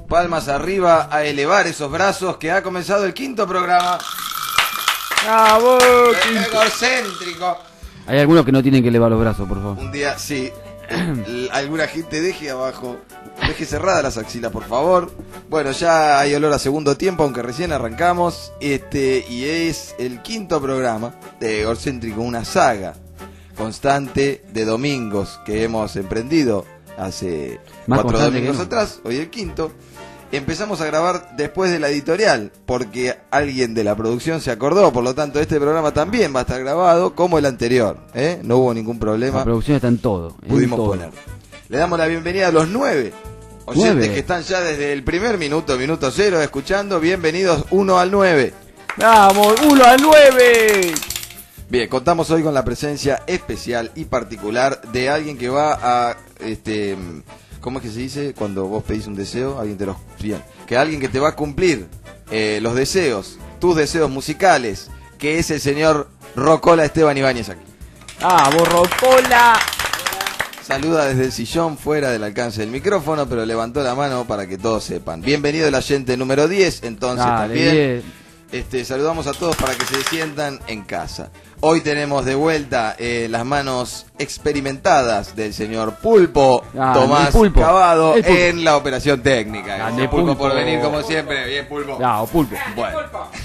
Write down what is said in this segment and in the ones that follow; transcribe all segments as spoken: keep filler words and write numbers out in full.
Palmas arriba a elevar esos brazos que ha comenzado el quinto programa. ¡Bravo! Egocéntrico. Hay algunos que no tienen que elevar los brazos, por favor. Un día, sí. Alguna gente deje abajo, deje cerradas las axilas, por favor. Bueno, ya hay olor a segundo tiempo, aunque recién arrancamos. Este, y es el quinto programa de Egocéntrico, una saga constante de domingos que hemos emprendido hace Más cuatro domingos no. atrás, hoy el quinto. Empezamos a grabar después de la editorial, porque alguien de la producción se acordó, por lo tanto este programa también va a estar grabado como el anterior, ¿eh? No hubo ningún problema. La producción está en todo. En Pudimos todo. poner. Le damos la bienvenida a los nueve oyentes ¿Nueve? que están ya desde el primer minuto, minuto cero, escuchando. Bienvenidos uno al nueve. ¡Vamos! ¡Uno al nueve! Bien, contamos hoy con la presencia especial y particular de alguien que va a, este, ¿cómo es que se dice? Cuando vos pedís un deseo, alguien te los, bien, que alguien que te va a cumplir eh, los deseos, tus deseos musicales, que es el señor Rocola Esteban Ibáñez aquí. ¡Vamos, Rocola! Saluda desde el sillón, fuera del alcance del micrófono, pero levantó la mano para que todos sepan. Bienvenido el oyente número diez, entonces Dale, también. diez. Este, saludamos a todos para que se sientan en casa. Hoy tenemos de vuelta eh, las manos experimentadas del señor Pulpo, Ah, Tomás el Pulpo. Cavado, El Pulpo. en la operación técnica. Ah, Gracias, de Pulpo, Pulpo. por venir como siempre. Bien, Pulpo. ¡Ah, Pulpo! Bueno.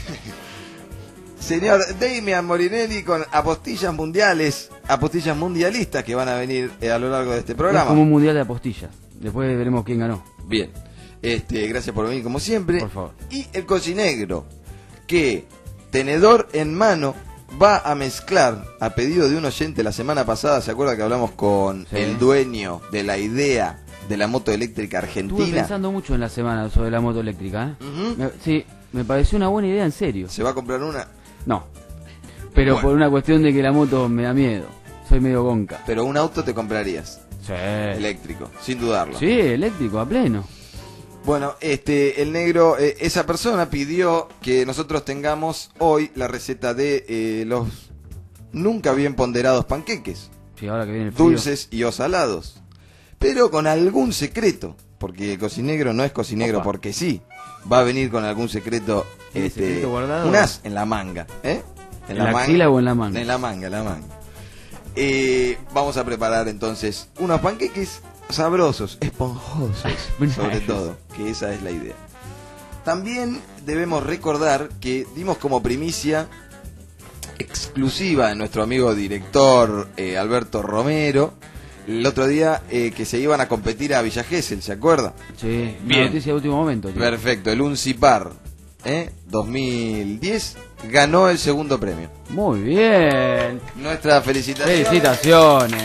Señor Damian Morinelli con apostillas mundiales, apostillas mundialistas que van a venir eh, a lo largo de este Es programa. como un mundial de apostillas. Después veremos quién ganó. Bien. Este, gracias por venir como siempre. Por favor. Y el cocinegro, que tenedor en mano va a mezclar, a pedido de un oyente la semana pasada, ¿se acuerda que hablamos con Sí. el dueño de la idea de la moto eléctrica Estuve argentina? pensando mucho en la semana sobre la moto eléctrica, ¿eh? Ujú. Me- sí, me pareció una buena idea, en serio. ¿Se va a comprar una? No. Pero Bueno. por una cuestión de que la moto me da miedo. Soy medio gonca. Pero un auto te comprarías, Sí. eléctrico, sin dudarlo. Sí, eléctrico, a pleno. Bueno, este, el negro, eh, esa persona pidió que nosotros tengamos hoy la receta de eh, los nunca bien ponderados panqueques, Sí, ahora que viene el frío. dulces y o salados, pero con algún secreto, porque el cocinegro no es cocinegro Opa. porque sí, va a venir con algún secreto, ¿Tiene este, secreto guardado? un as en la manga, ¿eh? ¿En la axila o en la manga? En la manga, en la manga. Eh, vamos a preparar entonces unos panqueques sabrosos, esponjosos, sobre todo, que esa es la idea. También debemos recordar que dimos como primicia exclusiva de nuestro amigo director eh, Alberto Romero el otro día eh, que se iban a competir a Villa Gesell, ¿se acuerda? Sí, una Bien. noticia de último momento. tío. Perfecto, el Uncipar ¿eh? dos mil diez ganó el segundo premio. Muy bien. Nuestra felicitación. Felicitaciones.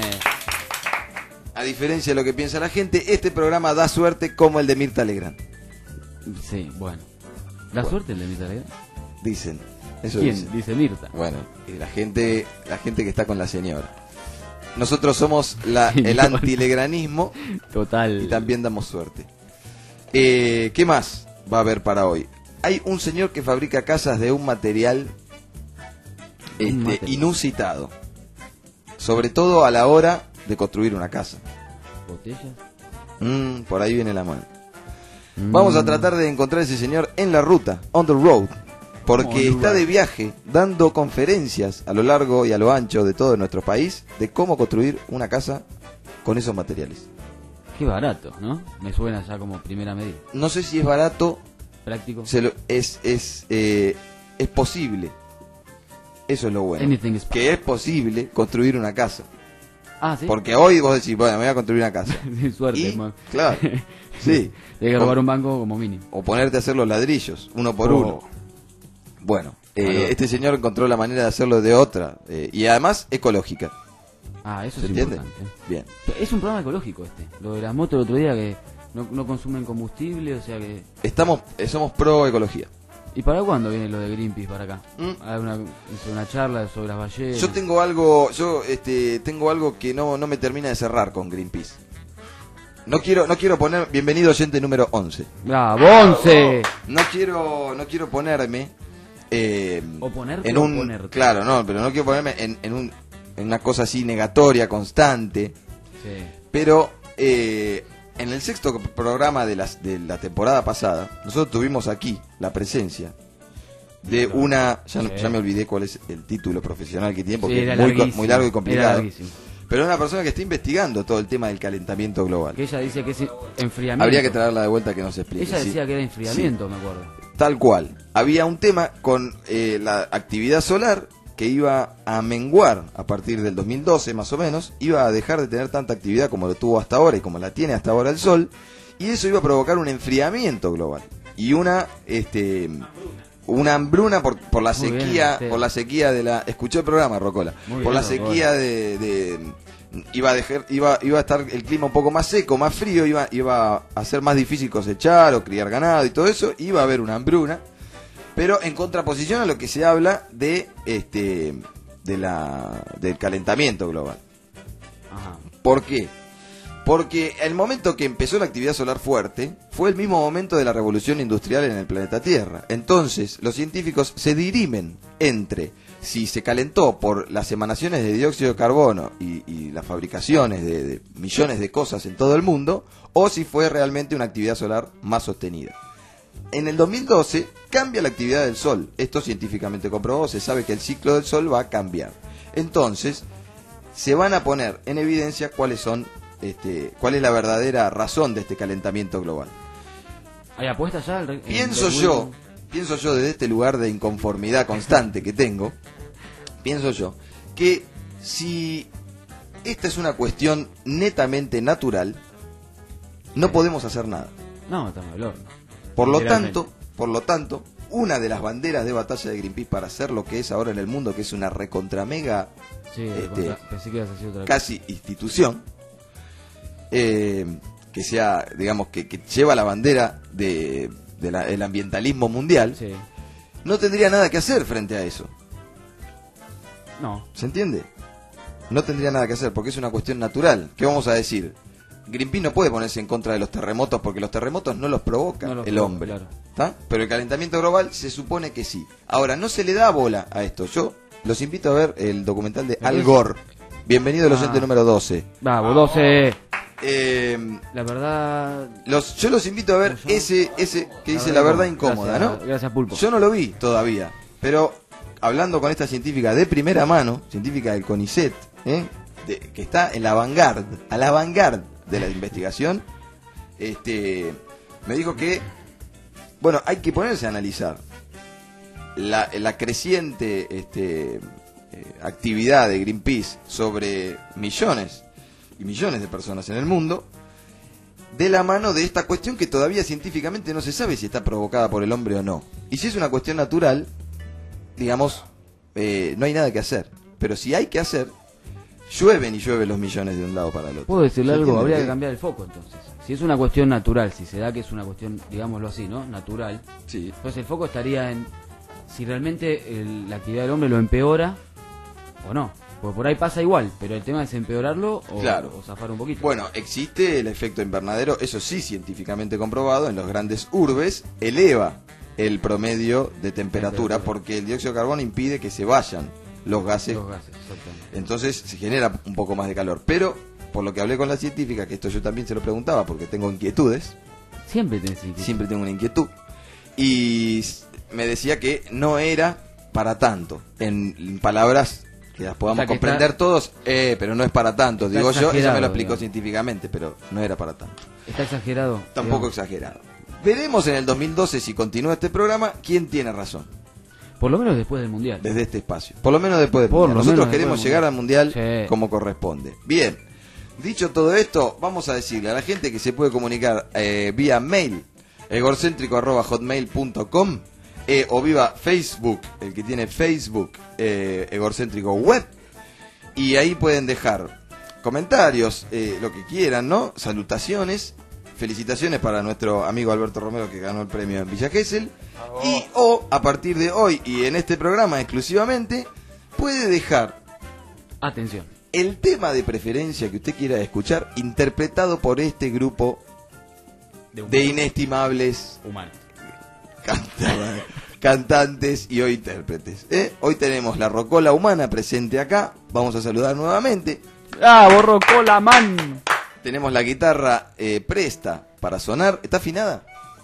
A diferencia de lo que piensa la gente, este programa da suerte como el de Mirta Legrand. Sí, bueno. La Bueno. suerte el de Mirta Legrand. Dicen. Eso ¿Quién? dicen. Dice Mirta. Bueno, y la gente, la gente que está con la señora. Nosotros somos la, Sí, el no. antilegranismo Total. y también damos suerte. Eh, ¿Qué más va a haber para hoy? Hay un señor que fabrica casas de un material, este, material. inusitado. Sobre todo a la hora de construir una casa. ¿Botellas? Mm, por ahí viene la mano. Mm. Vamos a tratar de encontrar a ese señor en la ruta, on the road, porque On the está road. de viaje dando conferencias a lo largo y a lo ancho de todo nuestro país de cómo construir una casa con esos materiales. Qué barato, ¿no? Me suena ya como primera medida. No sé si es barato, Práctico. se lo- es es eh, es posible. Eso es lo bueno. Anything is Que es posible construir una casa. Ah, sí. Porque hoy vos decís, bueno, me voy a construir una casa. De suerte, Y, man. claro, sí. Hay que robar un banco como mínimo. O ponerte a hacer los ladrillos, uno por Oh. uno. Bueno, eh, Bueno. este señor encontró la manera de hacerlo de otra, eh, y además ecológica. Ah, eso ¿Se es entiende? importante. Bien. Es un programa ecológico este. Lo de las motos el otro día que no, no consumen combustible, o sea que... Estamos, eh, somos pro ecología. ¿Y para cuándo viene lo de Greenpeace para acá? ¿Mm? Hay una, una charla sobre las ballenas. Yo tengo algo, yo este, tengo algo que no, no me termina de cerrar con Greenpeace. No quiero, no quiero poner, bienvenido oyente número once. ¡Bravo, once! No quiero, no quiero ponerme eh, ¿Oponerte en o un, oponerte? claro, no, pero no quiero ponerme en, en, un, en una cosa así negatoria, constante. Sí. Pero eh, en el sexto programa de, las, de la temporada pasada, nosotros tuvimos aquí la presencia de una, ya, no, ya me olvidé cuál es el título profesional que tiene, porque sí, es muy, muy largo y complicado, pero es una persona que está investigando todo el tema del calentamiento global. Que ella dice que es enfriamiento. Habría que traerla de vuelta que nos explique. Ella decía sí. que era enfriamiento, sí. me acuerdo. Tal cual. Había un tema con eh, la actividad solar que iba a menguar a partir del dos mil doce más o menos, iba a dejar de tener tanta actividad como lo tuvo hasta ahora y como la tiene hasta ahora el Sol, y eso iba a provocar un enfriamiento global y una este una hambruna por, por la Muy sequía, bien, por la sequía de la escuchó el programa Rocola, Muy por bien, la sequía de, de iba a dejar, iba iba a estar el clima un poco más seco, más frío, iba iba a ser más difícil cosechar o criar ganado y todo eso, iba a haber una hambruna. Pero en contraposición a lo que se habla de este de la del calentamiento global. Ajá. ¿Por qué? Porque el momento que empezó la actividad solar fuerte fue el mismo momento de la revolución industrial en el planeta Tierra. Entonces, los científicos se dirimen entre si se calentó por las emanaciones de dióxido de carbono y, y las fabricaciones de, de millones de cosas en todo el mundo, o si fue realmente una actividad solar más sostenida. En el dos mil doce cambia la actividad del Sol. Esto científicamente comprobado, se sabe que el ciclo del Sol va a cambiar. Entonces, se van a poner en evidencia cuáles son, este, cuál es la verdadera razón de este calentamiento global. ¿Hay apuestas ya? El, el, pienso el yo, pienso yo desde este lugar de inconformidad constante que tengo, pienso yo que si esta es una cuestión netamente natural, no podemos hacer nada. No, estamos del horno. Por lo tanto, por lo tanto, una de las banderas de batalla de Greenpeace para hacer lo que es ahora en el mundo, que es una recontramega sí, este, contra, pensé que ibas a decir otra casi cosa. institución, eh, que sea, digamos, que, que lleva la bandera de, de la, el ambientalismo mundial, sí. no tendría nada que hacer frente a eso. No. ¿Se entiende? No tendría nada que hacer porque es una cuestión natural. ¿Qué vamos a decir? Greenpeace no puede ponerse en contra de los terremotos porque los terremotos no los provoca no los el provoca, hombre, claro. ¿Tá? Pero el calentamiento global se supone que sí. Ahora, no se le da bola a esto. Yo los invito a ver el documental de Al Gore. Bienvenido al ah. oyente número doce. Bravo, doce. Eh, la verdad... Los, yo los invito a ver ese ese que dice la verdad incómoda, gracias, ¿no? Gracias, Pulpo. Yo no lo vi todavía, pero hablando con esta científica de primera mano, científica del CONICET, ¿eh? de, que está en la vanguardia, a la vanguardia de la investigación, este, me dijo que, bueno, hay que ponerse a analizar la, la creciente este, eh, actividad de Greenpeace sobre millones y millones de personas en el mundo, de la mano de esta cuestión que todavía científicamente no se sabe si está provocada por el hombre o no. Y si es una cuestión natural, digamos, eh, no hay nada que hacer. Pero si hay que hacer, llueven y llueven los millones de un lado para el otro. ¿Puedo decirle algo? Habría que cambiar el foco entonces. Si es una cuestión natural, si se da que es una cuestión, digámoslo así, ¿no? Natural. Sí. Entonces el foco estaría en si realmente el, la actividad del hombre lo empeora o no. Porque por ahí pasa igual, pero el tema es empeorarlo o, claro. o zafar un poquito. Bueno, existe el efecto invernadero, eso sí científicamente comprobado, en los grandes urbes, eleva el promedio de temperatura porque el dióxido de carbono impide que se vayan los gases, los gases exactamente. Entonces se genera un poco más de calor. Pero, por lo que hablé con la científica, que esto yo también se lo preguntaba porque tengo inquietudes. Siempre tenés inquietud. Siempre tengo una inquietud. Y me decía que no era para tanto. En palabras que las podamos o sea, que comprender está, todos, eh, pero no es para tanto. Digo yo, ella me lo explicó digamos. científicamente, pero no era para tanto. ¿Está exagerado? Tampoco digamos. exagerado. Veremos en el dos mil doce, si continúa este programa, quién tiene razón. Por lo menos después del Mundial. Desde este espacio. Por lo menos después del Por Mundial. Nosotros queremos llegar al Mundial sí. como corresponde. Bien. Dicho todo esto, vamos a decirle a la gente que se puede comunicar eh, vía mail, egorcéntrico arroba hotmail punto com, eh, o viva Facebook, el que tiene Facebook, eh, egorcéntrico web, y ahí pueden dejar comentarios, eh, lo que quieran, ¿no? Salutaciones, felicitaciones para nuestro amigo Alberto Romero que ganó el premio en Villa Gesell. Y o a partir de hoy y en este programa exclusivamente puede dejar atención el tema de preferencia que usted quiera escuchar interpretado por este grupo de, de inestimables humanos canta, cantantes y o intérpretes, ¿eh? Hoy tenemos la Rocola Humana presente acá, vamos a saludar nuevamente. ¡Ah, Rocola Man! Tenemos la guitarra eh, presta para sonar. ¿Está afinada?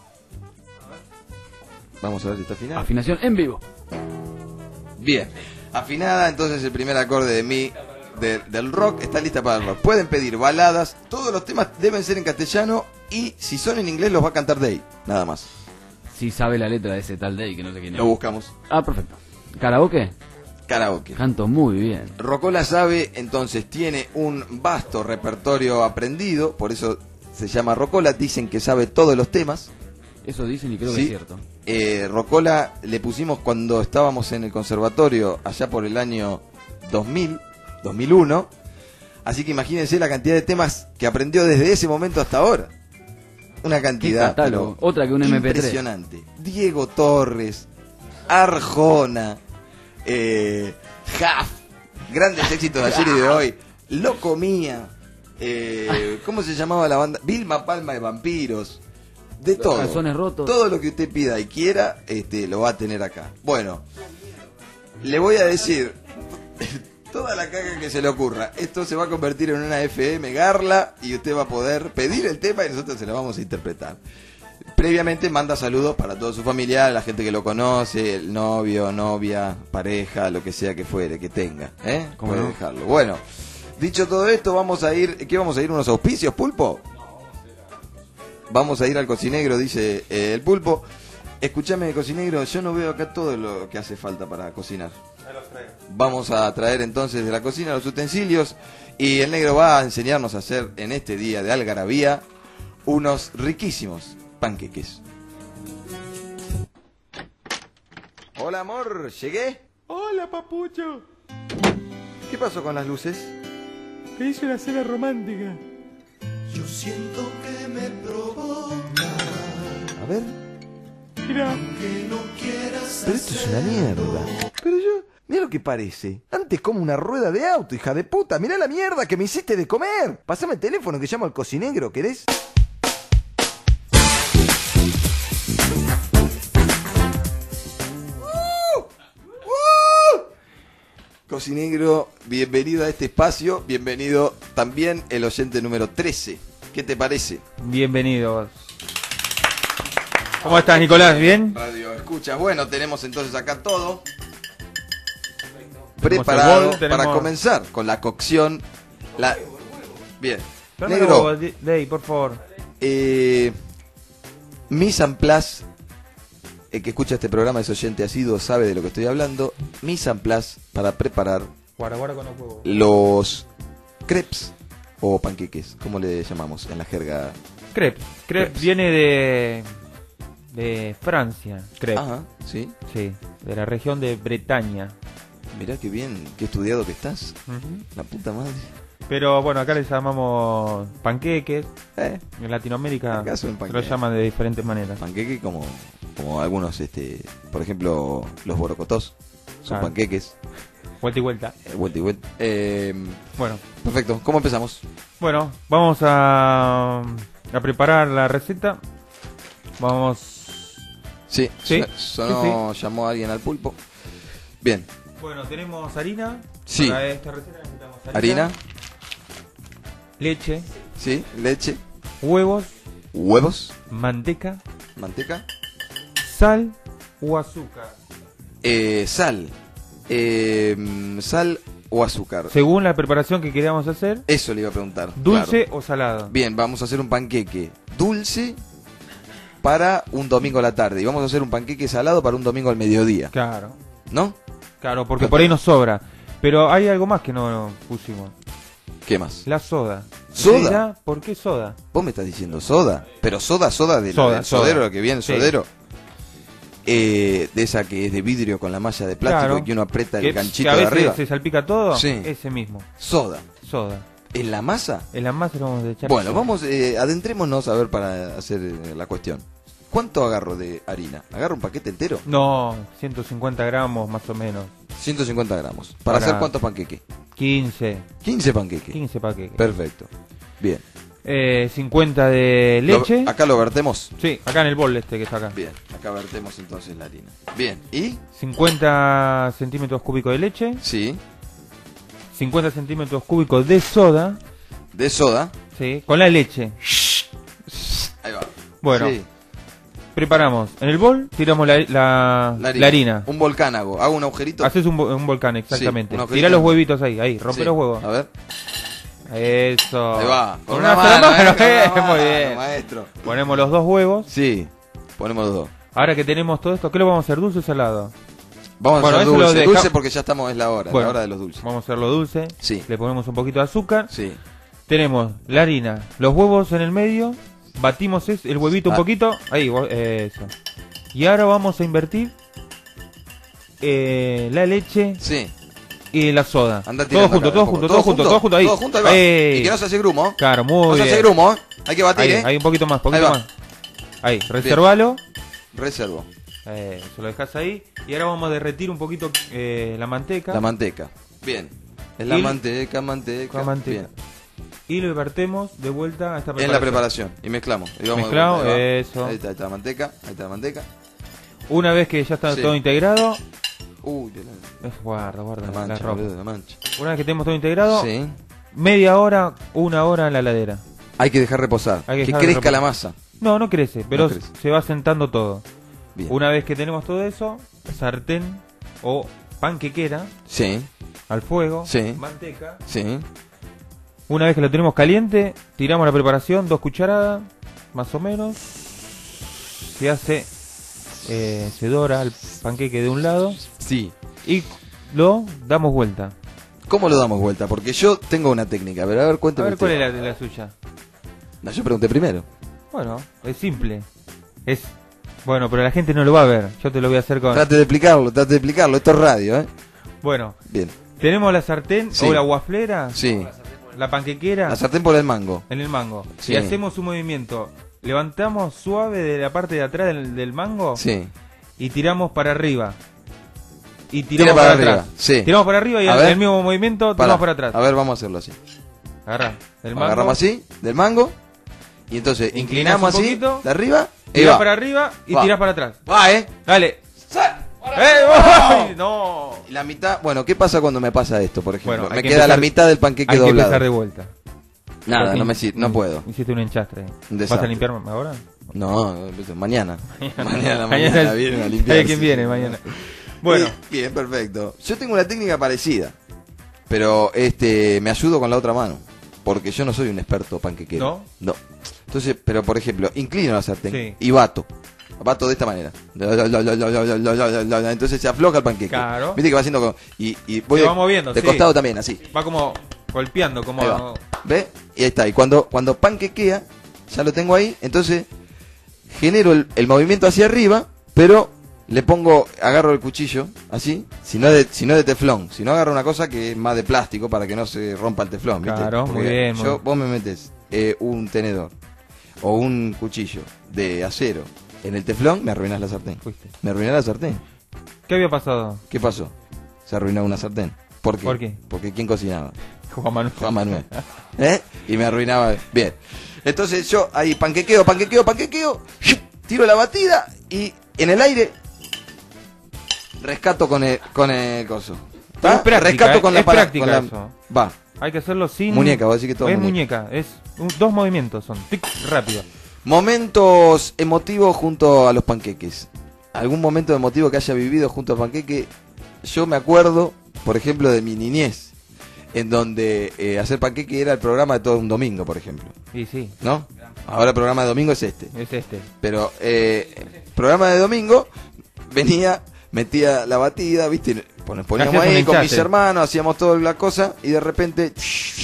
Vamos a ver si está afinada. Afinación en vivo. Bien, afinada, entonces el primer acorde de mi de, del rock está lista para el rock. Pueden pedir baladas, todos los temas deben ser en castellano y si son en inglés los va a cantar Day, nada más. Si sabe la letra de ese tal Day que no sé quién es. Lo buscamos. Ah, perfecto. ¿Karaoke? Karaoke. Canto muy bien. Rocola sabe, entonces tiene un vasto repertorio aprendido, por eso se llama Rocola, dicen que sabe todos los temas. Eso dicen y creo Sí. que es cierto. Eh, Rocola le pusimos cuando estábamos en el conservatorio, allá por el año dos mil, dos mil uno. Así que imagínense la cantidad de temas que aprendió desde ese momento hasta ahora. Una cantidad Qué catálogo. pero Otra que un eme pe tres. impresionante. Diego Torres, Arjona, eh, Jaf, grandes éxitos de ayer y de hoy. Loco Mía, eh, ¿cómo se llamaba la banda? Vilma Palma de Vampiros. De todo. Calzones rotos. Todo lo que usted pida y quiera, este, lo va a tener acá. Bueno, le voy a decir toda la caga que se le ocurra. Esto se va a convertir en una F M Garla y usted va a poder pedir el tema y nosotros se lo vamos a interpretar. Previamente manda saludos para todo su familiar, la gente que lo conoce, el novio, novia, pareja, lo que sea que fuere, que tenga. ¿eh? ¿Cómo Puede no? dejarlo. Bueno, dicho todo esto, vamos a ir. ¿Qué vamos a ir? ¿Unos auspicios, Pulpo? Vamos a ir al cocinegro, dice eh, el Pulpo. Escúchame, cocinegro, yo no veo acá todo lo que hace falta para cocinar. Vamos a traer entonces de la cocina los utensilios y el negro va a enseñarnos a hacer en este día de algarabía unos riquísimos panqueques. Hola, amor, ¿llegué? Hola, papucho. ¿Qué pasó con las luces? Te hice una cena romántica. Yo siento que me provoca A ver. Mira, que no quieras Pero esto es una mierda. Pero yo, mira lo que parece. Antes como una rueda de auto, hija de puta. Mirá la mierda que me hiciste de comer. Pasame el teléfono que llamo al cocinegro, ¿querés? ¡Uh! ¡Uh! Cocinegro, bienvenido a este espacio. Bienvenido también el oyente número trece. ¿Qué te parece? bienvenidos. ¿Cómo estás, Nicolás? ¿Bien? Radio escuchas. Bueno, tenemos entonces acá todo Tenemos preparado el bol, tenemos- para comenzar con la cocción. La... Bien. Dame Negro, algo, Di- Dey, por favor. eh, mise en place, el que escucha este programa es oyente asiduo, sabe de lo que estoy hablando. Mise en place para preparar Guarda, guarda con los huevos. los crepes o panqueques, como le llamamos en la jerga. Crepes. Crepes Crepes. viene de... de Francia. Crepes. Ajá, sí. Sí, de la región de Bretaña. Mirá qué bien, qué estudiado que estás. Ujú. La puta madre. Pero bueno, acá les llamamos panqueques. Eh, En Latinoamérica Acá son se lo panqueques. llaman de diferentes maneras. panqueque como, como algunos, este, por ejemplo, los borocotós. Son Claro. panqueques. Vuelta y vuelta. eh, vuelta y vuelta. Eh, Bueno, perfecto, ¿cómo empezamos? bueno, vamos a, a preparar la receta. Vamos... Sí, Sí, so- sonó, llamó a alguien al pulpo. Bien, Bueno, tenemos harina. Sí. Para esta receta necesitamos harina, harina, leche, sí, leche, huevos, huevos, manteca, manteca, sal o azúcar. eh, sal, eh, sal o azúcar. Según la preparación que queramos hacer, Eso le iba a preguntar. dulce claro. o salado. Bien, vamos a hacer un panqueque dulce para un domingo a la tarde y vamos a hacer un panqueque salado para un domingo al mediodía, Claro, ¿no? claro, porque por ahí nos sobra. Pero hay algo más que no pusimos. ¿Qué más? La soda. ¿Soda? ¿Usted dirá, ¿por qué soda? Vos me estás diciendo soda, pero soda, soda de Soda, del sodero, soda. lo que viene el Sí. sodero. Eh, de esa que es de vidrio con la malla de plástico Claro. y que uno aprieta el Que, ganchito que a de veces arriba. se salpica todo. Sí. Ese mismo. Soda. Soda. ¿En la masa? En la masa lo vamos a echar. Bueno, soda. vamos, eh, adentrémonos a ver para hacer eh, la cuestión. ¿Cuánto agarro de harina? ¿Agarro un paquete entero? No, ciento cincuenta gramos más o menos. ciento cincuenta gramos. ¿Para, Para- hacer cuántos panqueques? quince. quince panqueques. quince paquetes. Perfecto. Bien. Eh, cincuenta de Lo- leche. acá lo vertemos. Sí, acá en el bol este que está acá. Bien, acá vertemos entonces la harina. Bien, ¿y? cincuenta centímetros cúbicos de leche. Sí, cincuenta centímetros cúbicos de soda. de soda. Sí, con la leche. Ahí va. Bueno, Sí. preparamos. En el bol tiramos la, la, La harina. la harina. Un volcán hago. Hago un agujerito. Haces un, vo- un volcán, exactamente. Sí, un agujerito. Tirá los huevitos ahí, ahí, rompe Sí. los huevos. A ver. Eso. Ahí va. Con, una, sola mano, mano, eh, con eh, una muy mano, bien. maestro. Ponemos los dos huevos. Sí. Ponemos los dos. Ahora que tenemos todo esto, ¿qué lo vamos a hacer? ¿Dulce o salado? Vamos Bueno, a hacer eso lo dulce. deja- Dulce porque ya estamos, es la hora. Bueno, la hora de los dulces. Vamos a hacerlo dulce. Sí. Le ponemos un poquito de azúcar. Sí. Tenemos la harina, los huevos en el medio. Batimos es- el huevito un Ah. poquito. Ahí, vo- eh, eso. Y ahora vamos a invertir eh, la leche Sí. y la soda. Anda todo tirando junto, acá, todo un poco. junto, todo junto, todo junto. Ahí. Todo junto, ahí va. Ahí. Y que no se hace grumo. Claro, No muy se hace bien. grumo, ¿eh? Hay que batir, Ahí, ¿eh? ahí un poquito más, Ahí poquito va. más. Ahí, reservalo. Reservo. Eh, se lo dejas ahí. Y ahora vamos a derretir un poquito eh, la manteca. La manteca. Bien. Es la Y- manteca, manteca. Con manteca. Bien. Y lo vertemos de vuelta a esta preparación. En la preparación. Y mezclamos. Y vamos de Mezclamos, vuelta, ahí va. eso. Ahí está, ahí está la manteca. Ahí está la manteca. Una vez que ya está Sí. todo integrado. Uy, de la, eh, Guarda, guarda, la la, mancha, ropa. boludo, la mancha. Una vez que tenemos todo integrado, Sí. media hora, una hora en la heladera. Hay que dejar reposar. Hay que que dejar crezca reposar. la masa. No, no crece, pero crece. se va sentando todo. Bien. Una vez que tenemos todo eso, sartén o panquequera Sí, al fuego, Sí. manteca. sí. Una vez que lo tenemos caliente, tiramos la preparación, dos cucharadas, más o menos. Se hace, eh, se dora el panqueque de un lado Sí. y lo damos vuelta. ¿Cómo lo damos vuelta? Porque yo tengo una técnica, pero a ver, A cuéntame ver cuál usted. es la, la suya. No, yo pregunté primero. Bueno, es simple. Es bueno, pero la gente no lo va a ver. Yo te lo voy a hacer con. Trate de explicarlo, trate de explicarlo. Esto es radio, ¿eh? Bueno, Bien. tenemos la sartén Sí. o la guaflera, Sí. la panquequera La sartén por el mango. en el mango. Sí. Y hacemos un movimiento. Levantamos suave de la parte de atrás del, del mango Sí. y tiramos para arriba. Y Tira tiramos para para, arriba, atrás. sí. Tiramos para arriba y A al ver. el mismo movimiento tiramos para atrás. A ver, vamos a hacerlo así. Agarrá del mango. Agarramos así, del mango. Y entonces Inclinás inclinamos un así, poquito. de arriba. Y Tirás va. para arriba y Va. tirás para atrás. Va, ¿eh? Dale. ¡Sa! ¡Eh! ¡Ay! ¡No! Y la mitad, bueno, ¿qué pasa cuando me pasa esto, por ejemplo? Bueno, hay me que queda la empezar- mitad del panqueque Hay que doblado. empezar de vuelta. Nada, Porque no me sirve, no mm, puedo. Hiciste un enchastre. Un ¿Vas a desastre. limpiarme ahora? No, mañana. Mañana, mañana vienen a limpiar. ¿Sabe quién viene mañana? Bueno, Bien, perfecto. Yo tengo una técnica parecida, pero este me ayudo con la otra mano, porque yo no soy un experto panquequero. ¿No? No. Entonces, pero por ejemplo, inclino la sartén Sí. y bato. Bato de esta manera. Entonces se afloja el panqueque. Claro. Viste que va haciendo con, y, y voy Se de, va moviendo, de sí. costado también, así. va como golpeando, como... Ahí va. ¿Ve? Y ahí está. Y cuando, cuando panquequea, ya lo tengo ahí, entonces genero el, el movimiento hacia arriba, pero le pongo, agarro el cuchillo, así, si no de, si no de teflón, si no agarro una cosa que es más de plástico para que no se rompa el teflón, ¿viste? Claro, Porque muy bien, Yo, muy- vos me metes eh, un tenedor o un cuchillo de acero en el teflón, me arruinás la sartén. Fuiste. Me arruinás la sartén. ¿Qué había pasado? ¿Qué pasó? Se arruinó una sartén. ¿Por qué? ¿Por qué? Porque ¿quién cocinaba? Juan Manuel. Juan Manuel. ¿Eh? Y me arruinaba. Bien. Entonces yo ahí panquequeo, panquequeo, panquequeo, tiro la batida y en el aire rescato con el, con el coso. Pero es práctica, rescato ¿eh? con la Es para- práctica con la- eso. Va. Hay que hacerlo sin... Muñeca, vos decís que todo es muñeca. muñeca. Es un- dos movimientos son. Tic, rápido. Momentos emotivos junto a los panqueques. ¿Algún momento emotivo que haya vivido junto al panqueque? Yo me acuerdo, por ejemplo, de mi niñez, en donde eh, hacer panqueque era el programa de todo un domingo, por ejemplo. Y sí, ¿No? Ahora el programa de domingo es este. es este. Pero eh, programa de domingo venía, metía la batida, ¿viste? Pon- Poníamos Hacías un ahí con mis enchastre. hermanos, hacíamos toda la cosa y de repente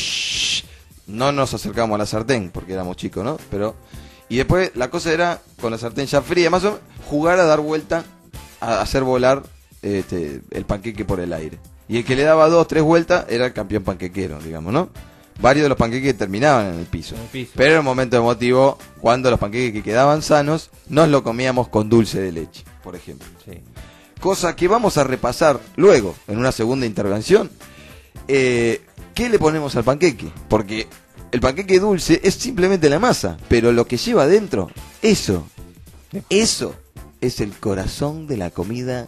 no nos acercamos a la sartén porque éramos chicos, ¿no? Pero y después la cosa era con la sartén ya fría, más o menos, jugar a dar vuelta, a hacer volar este, el panqueque por el aire. Y el que le daba dos, tres vueltas era el campeón panquequero, digamos, ¿no? Varios de los panqueques terminaban en el piso. En el piso. Pero era un momento emotivo cuando los panqueques que quedaban sanos nos lo comíamos con dulce de leche, por ejemplo. Sí. Cosa que vamos a repasar luego en una segunda intervención. Eh, ¿Qué le ponemos al panqueque? Porque el panqueque dulce es simplemente la masa, pero lo que lleva adentro, eso, eso es el corazón de la comida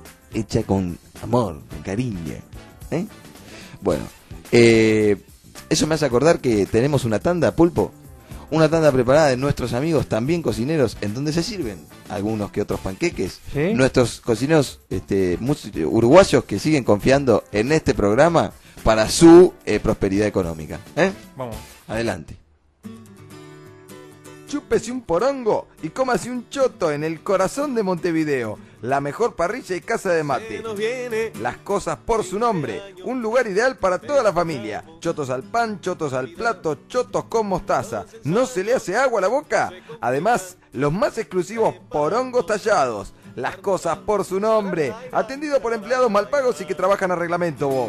hecha con amor, con cariño. ¿eh? Bueno, eh, eso me hace acordar que tenemos una tanda, Pulpo. Una tanda preparada de nuestros amigos, también cocineros, en donde se sirven algunos que otros panqueques. ¿Sí? Nuestros cocineros este, uruguayos que siguen confiando en este programa para su eh, prosperidad económica. ¿Eh? Vamos. Adelante. Chúpese un porongo y cómase un choto en el corazón de Montevideo. La mejor parrilla y casa de mate. Las cosas por su nombre. Un lugar ideal para toda la familia. Chotos al pan, chotos al plato, chotos con mostaza. ¿No se le hace agua a la boca? Además, los más exclusivos porongos tallados. Las cosas por su nombre. Atendido por empleados mal pagos y que trabajan a reglamento, vos.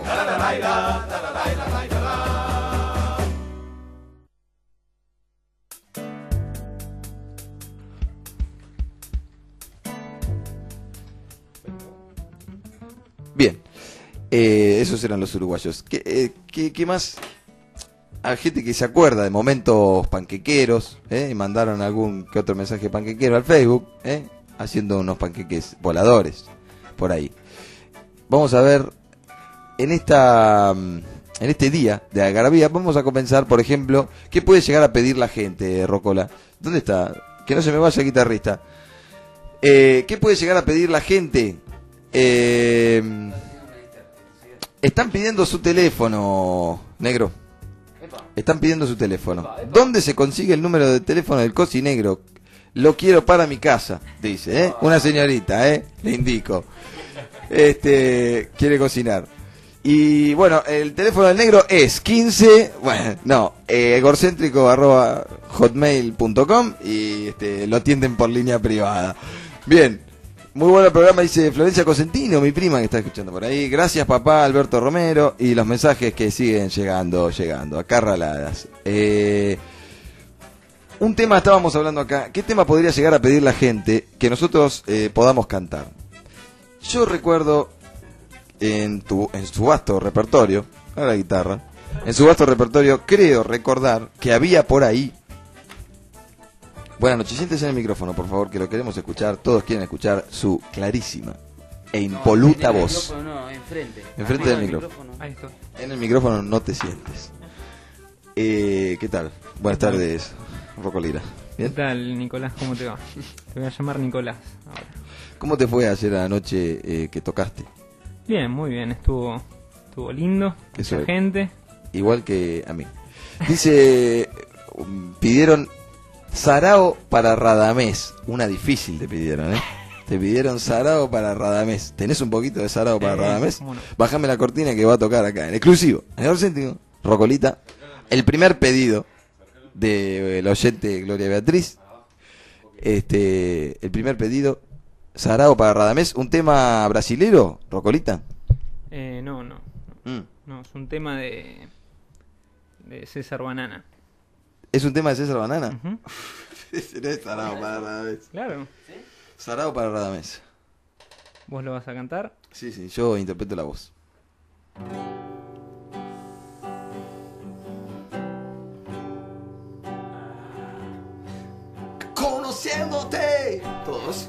Bien, eh, esos eran los uruguayos. ¿Qué, eh, qué, qué más? Hay gente que se acuerda de momentos panquequeros, ¿eh? Y mandaron algún que otro mensaje panquequero al Facebook, ¿eh? Haciendo unos panqueques voladores por ahí. Vamos a ver, en esta en este día de algarabía, vamos a comenzar, por ejemplo, ¿qué puede llegar a pedir la gente, Rocola? ¿Dónde está? Que no se me vaya el guitarrista. Eh, ¿Qué puede llegar a pedir la gente? Eh, están pidiendo su teléfono, negro. Están pidiendo su teléfono. ¿Dónde se consigue el número de teléfono del cocinegro? Lo quiero para mi casa, dice, ¿eh? Una señorita, ¿eh? Le indico. Este, quiere cocinar. Y bueno, el teléfono del negro es quince, bueno, no, eh, egorcéntrico arroba hotmail punto com y este, lo atienden por línea privada. Bien. Muy bueno el programa, dice Florencia Cosentino, mi prima que está escuchando por ahí. Gracias, papá Alberto Romero. Y los mensajes que siguen llegando, llegando, acarraladas. Eh, un tema estábamos hablando acá. ¿Qué tema podría llegar a pedir la gente que nosotros eh, podamos cantar? Yo recuerdo en, tu, en su vasto repertorio, a la guitarra, en su vasto repertorio, creo recordar que había por ahí... Buenas noches, siéntese en el micrófono, por favor, que lo queremos escuchar. Todos quieren escuchar su clarísima e impoluta no, voz. No, enfrente. Enfrente del micrófono. Ahí está. En el micrófono no te sientes. Eh, ¿Qué tal? Buenas tardes, Rocolira. ¿Qué ¿Bien? tal, Nicolás? ¿Cómo te va? Te voy a llamar Nicolás ahora. ¿Cómo te fue ayer anoche eh, que tocaste? Bien, muy bien. Estuvo estuvo lindo. Qué Mucha suerte. gente. Igual que a mí. Dice, um, pidieron sarao para Radamés. Una difícil te pidieron, ¿eh? Te pidieron sarao para Radamés. ¿Tenés un poquito de sarao para Eh, Radamés? cómo no. Bájame la cortina que va a tocar acá, en exclusivo, en el sentido. Rocolita, el primer pedido del oyente Gloria Beatriz. Este, el primer pedido, sarao para Radamés. ¿Un tema brasilero, Rocolita? Eh, no, no, no. Mm. No, es un tema de, de César Banana. ¿Es un tema de César Banana? Ujú. Ese no es sarao para Radamés. Claro. Sarao para Radamés. ¿Vos lo vas a cantar? Sí, sí, yo interpreto la voz. Conociéndote. Todos.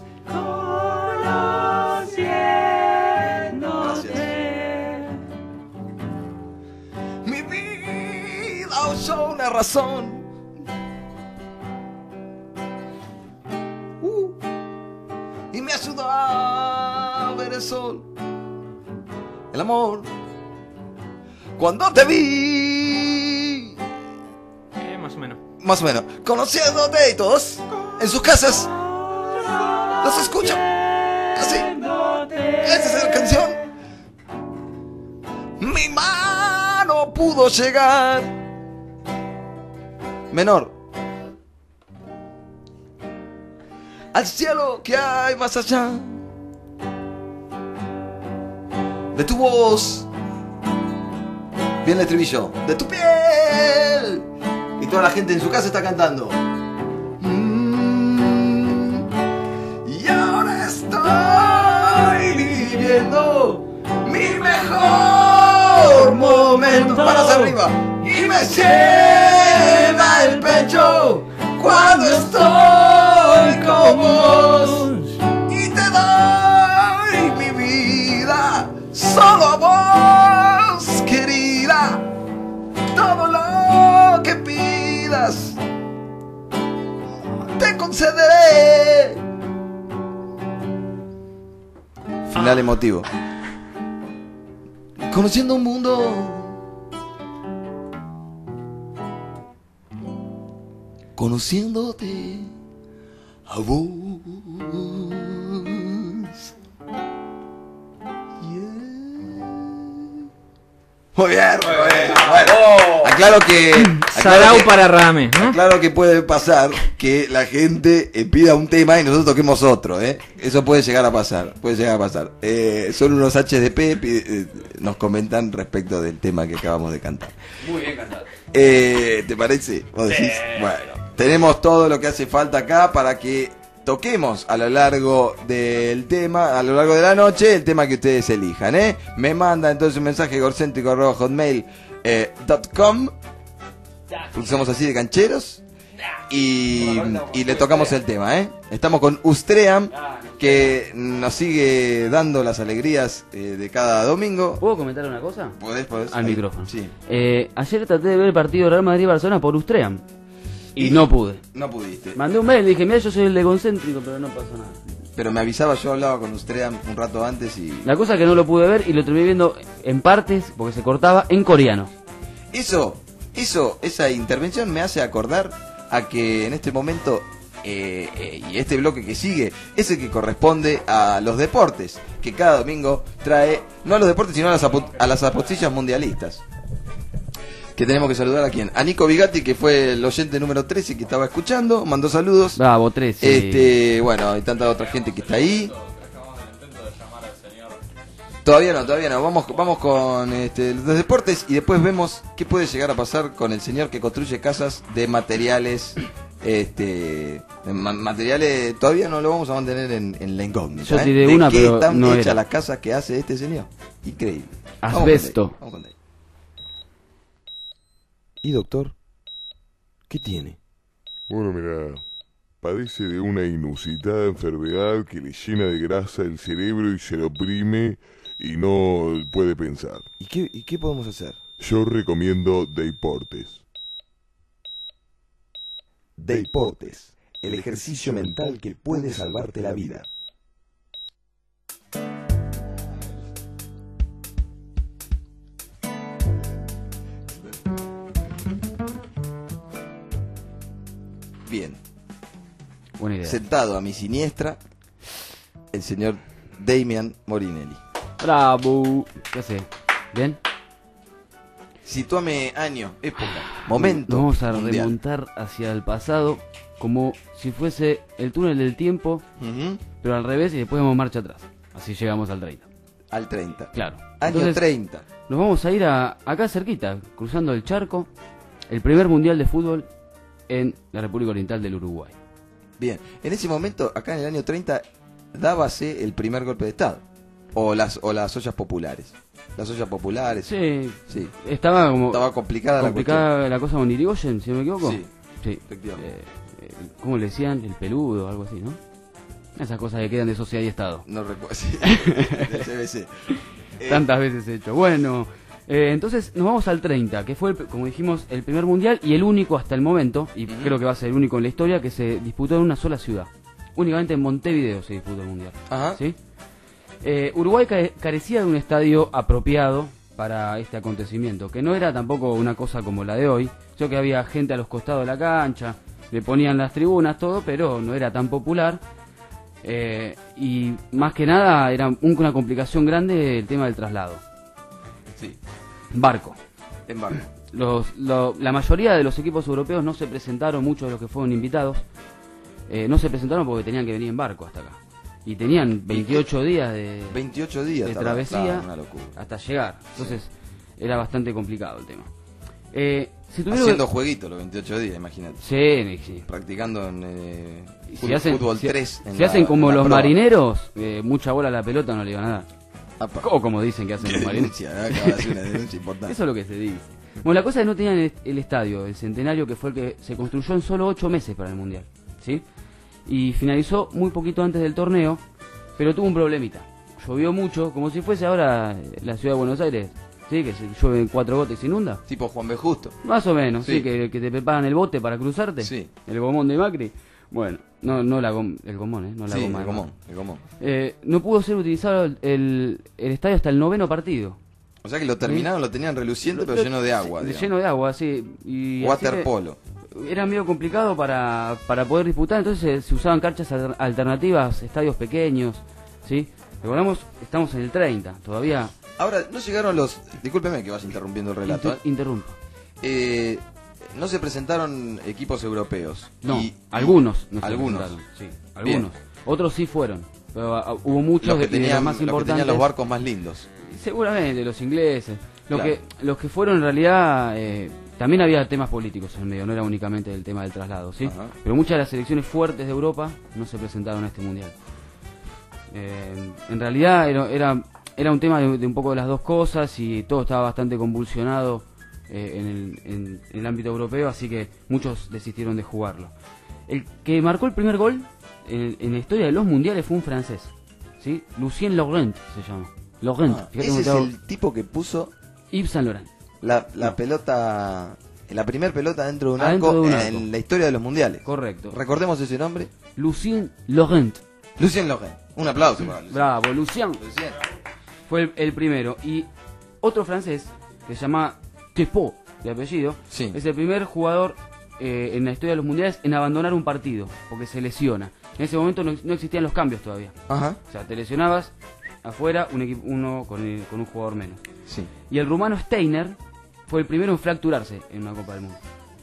Conociéndote. Mi vida oyó una razón. Uh, y me ayudó a ver el sol. El amor. Cuando te vi. Eh, más o menos. Más o menos. Conociéndote y todos en sus casas. Los escucho. Así. Esa es la canción. Mi mano pudo llegar. Menor. Al cielo que hay más allá. De tu voz. Bien el estribillo. De tu piel. Y toda la gente en su casa está cantando. Mm, y ahora estoy viviendo mi mejor momento. Manos arriba. Y me llena el pecho cuando estoy con vos. Y te doy mi vida solo a vos, querida. Todo lo quieras, te concederé. Final emotivo. Conociendo un mundo, conociéndote a vos. Muy bien, muy bien. Bueno, aclaro que. Sarau que, para Rame, ¿no? Aclaro que puede pasar que la gente eh, pida un tema y nosotros toquemos otro, ¿eh? Eso puede llegar a pasar. Puede llegar a pasar. Eh, son unos H D P, eh, nos comentan respecto del tema que acabamos de cantar. Muy bien cantado. Eh, ¿Te parece? ¿Vos decís? Bueno, tenemos todo lo que hace falta acá para que toquemos a lo largo del tema, a lo largo de la noche, el tema que ustedes elijan, ¿eh? Me manda entonces un mensaje gorcéntrico arroba hotmail eh, dot com, porque somos así de cancheros, y, y le tocamos el tema, ¿eh? Estamos con Ustream, que nos sigue dando las alegrías eh, de cada domingo. ¿Puedo comentar una cosa? ¿Podés, podés? Al Ahí. micrófono. Sí. Eh, ayer traté de ver el partido Real Madrid-Barcelona por Ustream. Y no pude. No pudiste. Mandé un mail, dije, mira, yo soy el de Concéntrico, pero no pasó nada. Pero me avisaba, yo hablaba con Ustream un rato antes y... La cosa es que no lo pude ver y lo terminé viendo en partes, porque se cortaba, en coreano. Eso, eso, esa intervención me hace acordar a que en este momento, eh, eh, y este bloque que sigue, es el que corresponde a los deportes, que cada domingo trae, no a los deportes, sino a las, apo- a las apostillas mundialistas. Que tenemos que saludar a quién, a Nico Vigatti, que fue el oyente número trece que estaba escuchando, mandó saludos. Bravo, trece. Este, bueno, hay tanta otra gente que está ahí. Todavía no, todavía no. Vamos, vamos con este, los deportes y después vemos qué puede llegar a pasar con el señor que construye casas de materiales, este, de ma- materiales. Todavía no lo vamos a mantener en, en la incógnita. Yo ¿eh? tiré ¿De una, qué pero están no hechas era. las casas que hace este señor? Increíble. Vamos con Asbesto. Dave, vamos con Dave. ¿Y doctor? ¿Qué tiene? Bueno, mira, padece de una inusitada enfermedad que le llena de grasa el cerebro y se lo oprime y no puede pensar. ¿Y qué, y qué podemos hacer? Yo recomiendo Deportes. Deportes, el ejercicio mental que puede salvarte la vida. Bien. Buena idea. Sentado a mi siniestra, el señor Damian Morinelli. Bravo. ¿Qué hace? ¿Bien? Sitúame año, época, momento. Nos vamos a mundial. remontar hacia el pasado como si fuese el túnel del tiempo, Ujú. pero al revés y después damos marcha atrás. Así llegamos al treinta. Al treinta. Claro. Año Entonces, treinta. nos vamos a ir a acá cerquita, cruzando el charco, el primer mundial de fútbol en la República Oriental del Uruguay. Bien. En ese momento, acá en el año treinta, dábase el primer golpe de Estado. O las, o las ollas populares. Las ollas populares. Sí, Sí. estaba como Estaba complicada, complicada la, cosa con Irigoyen, si no me equivoco. Sí, Sí. efectivamente. Eh, eh, ¿Cómo le decían? El peludo o algo así, ¿no? Esas cosas que quedan de sociedad y Estado. No recuerdo. Sí, del C B C. Eh, Tantas veces hecho. Bueno, eh, entonces nos vamos al treinta, que fue, el, como dijimos, el primer mundial y el único hasta el momento, y Ujú. creo que va a ser el único en la historia, que se disputó en una sola ciudad. Únicamente en Montevideo se disputó el mundial. Ajá. ¿Sí? Eh, Uruguay ca- carecía de un estadio apropiado para este acontecimiento, que no era tampoco una cosa como la de hoy. Yo que había gente a los costados de la cancha, le ponían las tribunas, todo, pero no era tan popular. Eh, y más que nada era un- una complicación grande el tema del traslado. Sí, Barco. en barco. Los, lo- la mayoría de los equipos europeos no se presentaron, muchos de los que fueron invitados, eh, no se presentaron porque tenían que venir en barco hasta acá. Y tenían veintiocho días de, veintiocho días. de tardaba. travesía Claro, una locura. hasta llegar. Entonces era bastante complicado el tema. Eh, si tuvieron Haciendo jueguito los veintiocho días, imagínate. Sí, sí. Practicando en eh, Y fut- si hacen, fútbol si- tres. en si la- hacen como en la los proa. marineros, eh, mucha bola a la pelota no le iban a dar. Apa. O como dicen que hacen Qué los marineros. denuncia, ¿eh? Acaba de hacer una denuncia importante. Eso es lo que se dice. Bueno, la cosa es que no tenían el, el estadio, el Centenario, que fue el que se construyó en solo ocho meses para el Mundial. ¿Sí? Y finalizó muy poquito antes del torneo, pero tuvo un problemita. Llovió mucho, como si fuese ahora la ciudad de Buenos Aires. ¿sí? Que se llueve cuatro gotas y se inunda. Tipo Juan B. Justo. Más o menos, sí, Sí. que, que te preparan el bote para cruzarte. Sí. El gomón de Macri. Bueno, no no la gom- el gomón, ¿eh? No la Sí, goma. el de gomón, Macri. el gomón. Eh, no pudo ser utilizado el, el, el estadio hasta el noveno partido. O sea que lo terminaron, lo tenían reluciente, pero lleno de agua. Sí, digamos. lleno de agua, sí. Y así que Waterpolo. era medio complicado para, para poder disputar, entonces se usaban canchas al- alternativas, estadios pequeños, ¿sí? Recordemos, estamos en el treinta, todavía... Ahora, no llegaron los... Discúlpeme que vas interrumpiendo el relato. Inter- interrumpo. ¿eh? Eh, no se presentaron equipos europeos. No, Y- algunos no se algunos. presentaron, sí, algunos. Otros sí fueron, pero ah, hubo muchos Los que, de, y de tenían, los más los que importantes. tenían los barcos más lindos. Seguramente, los ingleses. Los, Claro. que, los que fueron en realidad... eh, también había temas políticos en el medio, no era únicamente el tema del traslado, ¿sí? Ajá. Pero muchas de las selecciones fuertes de Europa no se presentaron a este mundial. Eh, en realidad era, era, era un tema de, de un poco de las dos cosas y todo estaba bastante convulsionado eh, en, el, en- en el ámbito europeo, así que muchos desistieron de jugarlo. El que marcó el primer gol en, en la historia de los mundiales fue un francés, ¿sí? Lucien Laurent se llama. Laurent, Ah, fíjate ese cómo es te hago- el tipo que puso Yves Saint Laurent. la, la pelota... La primer pelota dentro de un Adentro arco de un en arco. la historia de los mundiales. Correcto. Recordemos ese nombre. Lucien Laurent. Lucien Laurent. Un aplauso para Lucien. Bravo, Lucien. Lucien. Fue el, el primero. Y otro francés, que se llama Tepot, de apellido, Sí. es el primer jugador eh, en la historia de los mundiales en abandonar un partido, porque se lesiona. En ese momento no, no existían los cambios todavía. Ajá. O sea, te lesionabas, afuera, un equipo, uno con, el- con un jugador menos. Sí. Y el rumano Steiner fue el primero en fracturarse en una Copa del Mundo.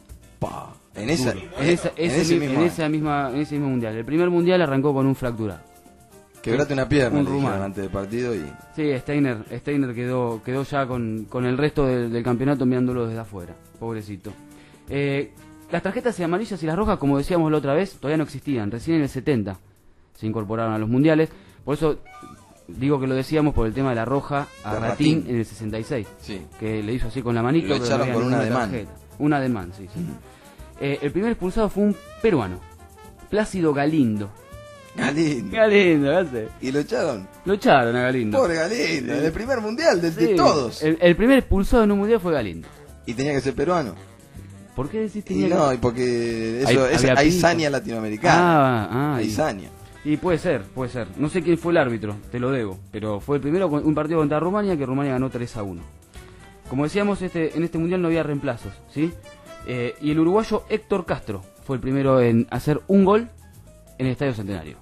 Pa. En, esa, Duro. En, esa, en ese, ese mi- mismo en año. esa misma, en ese mismo mundial. El primer mundial arrancó con un fracturado. Quebrate una pierna, Un le dijeron rumano. antes del partido y... Sí, Steiner, Steiner quedó, quedó ya con, con el resto del, del campeonato mirándolo desde afuera. Pobrecito. Eh, las tarjetas amarillas y las rojas, como decíamos la otra vez, todavía no existían. Recién en el setenta se incorporaron a los mundiales. Por eso digo que lo decíamos por el tema de la roja a De Ratín, Ratín. en el sesenta y seis. Sí. Que le hizo así con la manito. Lo pero echaron había con un ninguna ademán. tarjeta. Un ademán, sí, sí. Eh, el primer expulsado fue un peruano, Plácido Galindo. Galindo. Galindo, ¿qué hace? Y lo echaron. Lo echaron a Galindo. Pobre Galindo, en el primer mundial de, de Sí, todos. El, el primer expulsado en un mundial fue Galindo. Y tenía que ser peruano. ¿Por qué decís Y tenía no, que- y porque Hay- eso, es, había hay pinto. saña latinoamericana. Ah, ah, hay y- saña. Y puede ser, puede ser. No sé quién fue el árbitro, te lo debo. Pero fue el primero, con- un partido contra Rumania, que Rumania ganó tres a uno. Como decíamos, este, en este mundial no había reemplazos, ¿sí? Eh, y el uruguayo Héctor Castro fue el primero en hacer un gol en el Estadio Centenario.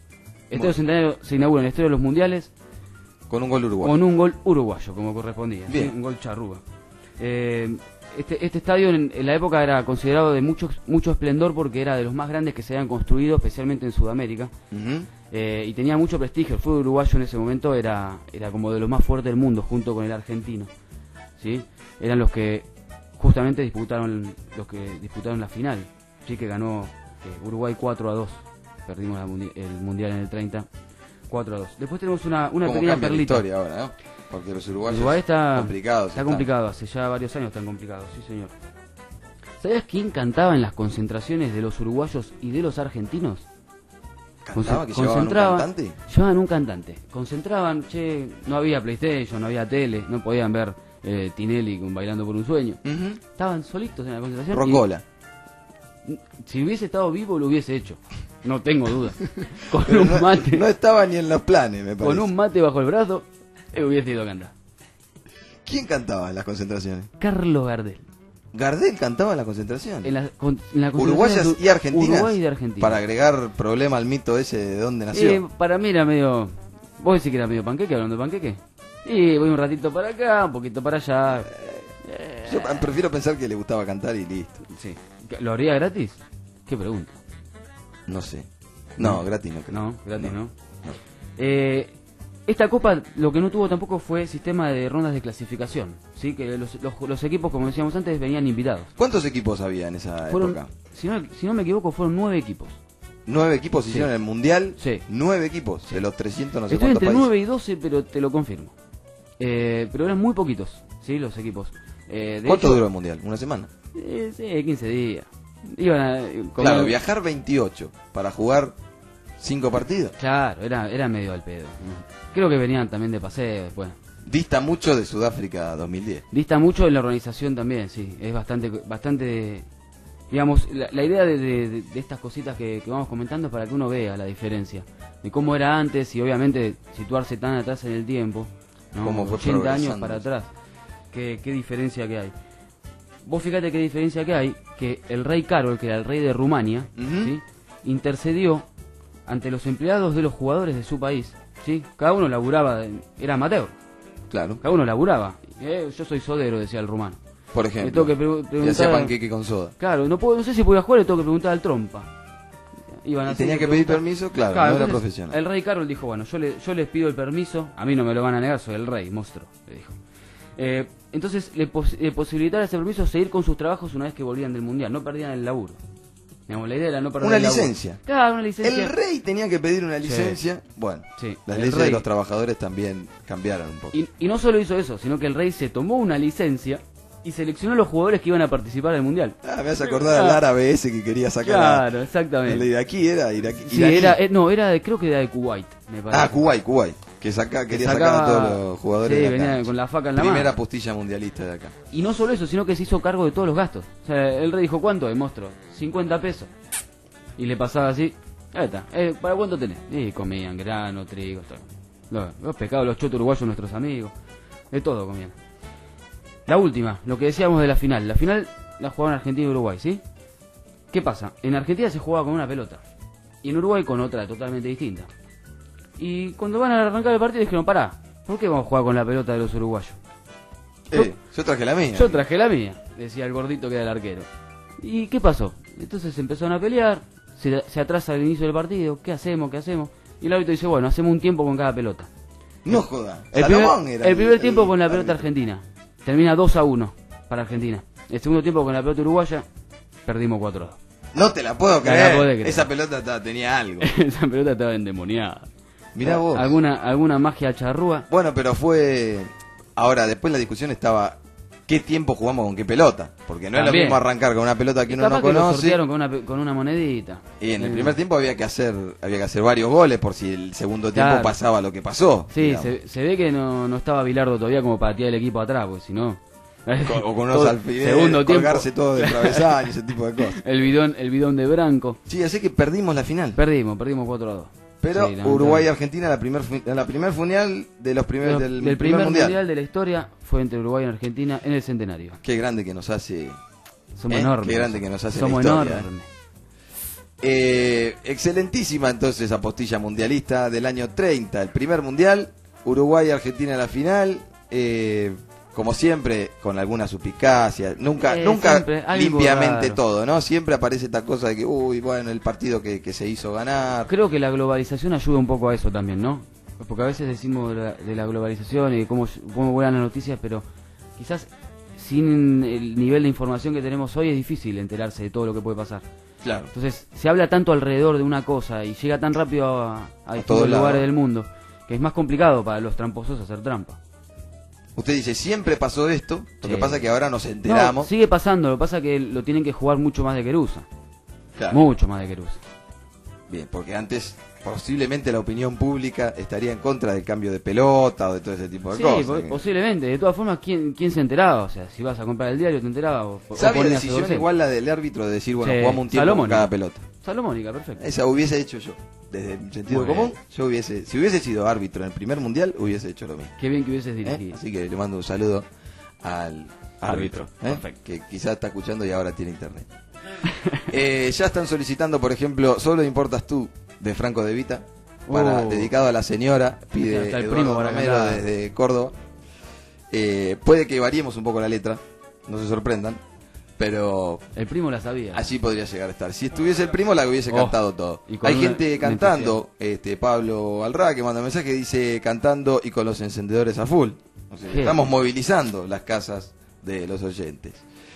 El Estadio Bueno. Centenario se inaugura en la historia de los mundiales Con un gol uruguayo. con un gol uruguayo, como correspondía. ¿sí? Bien. Un gol charrúa. Eh, este, este estadio en, en la época era considerado de mucho, mucho esplendor porque era de los más grandes que se habían construido, especialmente en Sudamérica. Ujú. Eh, y tenía mucho prestigio. El fútbol uruguayo en ese momento era, era como de los más fuertes del mundo, junto con el argentino. ¿Sí? Eran los que justamente disputaron los que disputaron la final, sí, que ganó eh, Uruguay cuatro a dos. Perdimos la mundi- el mundial en el treinta, cuatro a dos. Después tenemos una, una ¿Cómo pequeña cambia la perlita. historia ahora, ¿no? Porque los uruguayos Uruguay está complicados. Está están. complicado, hace ya varios años están complicados, sí señor. ¿Sabías quién cantaba en las concentraciones de los uruguayos y de los argentinos? ¿Cantaba que Conce- llevaban un concentraban- cantante? Llevaban un cantante. Concentraban, che, no había PlayStation, no había tele, no podían ver eh, Tinelli con Bailando por un Sueño. Ujú. Estaban solitos en la concentración. Rocola. y si hubiese estado vivo lo hubiese hecho. No tengo duda. Con Pero un no, mate, no estaba ni en los planes, me parece. con un mate bajo el brazo, eh, hubiese ido a cantar. ¿Quién cantaba en las concentraciones? Carlos Gardel. Gardel cantaba en las concentraciones. En la, con- en la Uruguayas concentración de y argentinas. Uruguay y de Argentina. Para agregar problema al mito ese de dónde nació. Eh, para mí era medio... ¿Vos decís que era medio panqueque, hablando de panqueque? Y voy un ratito para acá, un poquito para allá. Yo prefiero pensar que le gustaba cantar y listo. Sí. ¿Lo haría gratis? ¿Qué pregunta? No sé. No, gratis no creo. No, gratis no. Eh, esta copa lo que no tuvo tampoco fue sistema de rondas de clasificación. ¿Sí? Que los, los, los equipos, como decíamos antes, venían invitados. ¿Cuántos equipos había en esa Fueron, época? si no, si no me equivoco, fueron nueve equipos. Nueve equipos Sí. hicieron el mundial. Sí. Nueve equipos de los trescientos no sé Estoy cuántos entre países. nueve y doce, pero te lo confirmo. Eh, pero eran muy poquitos, ¿sí? Los equipos. Eh, de ¿Cuánto hecho, duró el mundial? ¿Una semana? Eh, sí, quince días. Iban a, como- Claro, viajar veintiocho para jugar cinco partidos. Claro, era, era medio al pedo. Creo que venían también de paseo después. Dista mucho de Sudáfrica dos mil diez. Dista mucho en la organización también, sí. Es bastante, bastante digamos, la, la idea de, de, de estas cositas que, que vamos comentando es para que uno vea la diferencia. De cómo era antes y obviamente situarse tan atrás en el tiempo, ¿no? Cómo fue ochenta años progresando. para atrás. Qué, qué diferencia que hay. Vos fíjate qué diferencia que hay, que el rey Carol, que era el rey de Rumania, Ujú. ¿sí? intercedió ante los empleados de los jugadores de su país, ¿sí? Cada uno laburaba, de- era amateur, Claro, cada uno laburaba. Eh, yo soy sodero, decía el rumano. por Le ejemplo. tengo que pre- Y preguntar. hacía panqueque con soda. Claro, no puedo, no sé si podía jugar, le tengo que preguntar al trompa. Iban Y así, tenía le que pedir preguntaban. permiso, claro, Claro, no era entonces, profesional. El rey Carol dijo, bueno, yo, le, yo les pido el permiso, a mí no me lo van a negar, soy el rey, monstruo, le dijo. Eh, entonces le, pos le posibilitara ese permiso seguir con sus trabajos una vez que volvían del mundial, no perdían el laburo. Digamos, la idea era no perder Una el laburo. licencia. Claro, una licencia. El rey tenía que pedir una licencia. Bueno, Sí, las el leyes rey. de los trabajadores también cambiaron un poco. Y, y no solo hizo eso, sino que el rey se tomó una licencia y seleccionó a los jugadores que iban a participar del mundial. Ah, me hace acordar al árabe ese que quería sacar a- Claro, exactamente. el de aquí era iraquí. Sí, iraquí. era, eh, no, era de, creo que era de Kuwait, me parece. Ah, Kuwait, Kuwait. Que saca, Que quería sacaba- sacar a todos los jugadores sí, de la venía cancha. con la faca en la Primera mano. postilla mundialista de acá. Y no solo eso, sino que se hizo cargo de todos los gastos. O sea, el rey dijo, ¿cuánto? El monstruo, cincuenta pesos. Y le pasaba así, ahí está, eh, ¿para cuánto tenés? Y comían grano, trigo, todo. Los, los pescados, los chotos uruguayos, nuestros amigos, de todo comían. La última, lo que decíamos de la final. La final la jugaban Argentina y Uruguay, ¿sí? ¿Qué pasa? En Argentina se jugaba con una pelota. Y en Uruguay con otra totalmente distinta. Y cuando van a arrancar el partido dijeron, pará, ¿por qué vamos a jugar con la pelota de los uruguayos? Eh, yo traje la mía. Yo traje la mía, decía el gordito que era el arquero. ¿Y qué pasó? Entonces empezaron a pelear, se, se atrasa el inicio del partido, ¿qué hacemos? ¿Qué hacemos? Y el árbitro dice, bueno, hacemos un tiempo con cada pelota. No joda. El primer, Salomón era el primer tiempo con la árbitro. pelota argentina. Termina dos a uno para Argentina. El segundo tiempo con la pelota uruguaya, perdimos cuatro a dos. No te la puedo No la creer. podés creer. Esa pelota ta- tenía algo. Esa pelota estaba endemoniada. Mirá vos. ¿Alguna, alguna magia charrúa? Bueno, pero fue... Ahora, después la discusión estaba... ¿Qué tiempo jugamos con qué pelota? Porque no es lo También. mismo arrancar con una pelota que uno Capaz no que lo conoce. sortearon con una, pe- con una monedita. Y en el Eh, primer tiempo había que hacer había que hacer varios goles por si el segundo tiempo Claro. pasaba lo que pasó. Sí, digamos. se, se ve que no, no estaba Bilardo todavía como para tirar el equipo atrás, porque si no... Con- o con unos todo- alfileres, segundo tiempo, colgarse todo del travesaño, ese tipo de cosas. el bidón, el bidón de Branco. Sí, así que perdimos la final. Perdimos, perdimos cuatro a dos. Pero Sí, lamentable. Uruguay-Argentina, la primer, fu- la primer fundial de los primer, Pero del, del primer, mundial. de la historia fue entre Uruguay y Argentina en el centenario. Qué grande que nos hace. Somos ¿Eh? enormes. Qué grande que nos hace Somos la historia, enormes. Eh, excelentísima entonces apostilla mundialista del año treinta, el primer mundial, Uruguay-Argentina en la final, eh, como siempre, con alguna suspicacia, nunca, Eh, nunca siempre, algo limpiamente raro. todo, ¿no? Siempre aparece esta cosa de que, uy, bueno, el partido que, que se hizo ganar. Creo que la globalización ayuda un poco a eso también, ¿no? Porque a veces decimos de la, de la globalización y cómo, cómo vuelan las noticias, pero quizás sin el nivel de información que tenemos hoy es difícil enterarse de todo lo que puede pasar. Claro. Entonces se habla tanto alrededor de una cosa y llega tan rápido a, a distintos todos lados. lugares del mundo que es más complicado para los tramposos hacer trampa. Usted dice, siempre pasó esto, lo Sí. que pasa es que ahora nos No, enteramos. sigue pasando, lo que pasa es que lo tienen que jugar mucho más de querusa. Claro. Mucho más de querusa. Bien, porque antes posiblemente la opinión pública estaría en contra del cambio de pelota o de todo ese tipo de Sí, cosas. po- posiblemente. De todas formas, ¿quién, ¿quién se enteraba? O sea, si vas a comprar el diario, ¿te enteraba? O, o Sabia ponías decisión dorsal. igual la del árbitro de decir, bueno, Sí, jugamos un tiempo con Salomónica. cada pelota. Salomónica, perfecto. Esa hubiese hecho yo. Desde el sentido Muy común, bien. yo hubiese, si hubiese sido árbitro en el primer mundial, hubiese hecho lo mismo. Qué bien que hubieses ¿eh? dirigido. Así que le mando un saludo al árbitro, Árbitro, ¿eh? perfecto. que quizás está escuchando y ahora tiene internet. Eh, ya están solicitando, por ejemplo, Solo importas tú, de Franco De Vita, para, Oh. dedicado a la señora, pide Está el Eduardo primo para Romero cantar. desde Córdoba. Eh, puede que variemos un poco la letra, no se sorprendan, pero El primo la sabía. allí podría llegar a estar. Si estuviese el primo, la hubiese Oh, cantado todo. y con Hay una- gente un cantando, este Pablo Alra, que manda mensaje, dice cantando y con los encendedores a full. O sea, Bien. estamos movilizando las casas de los oyentes.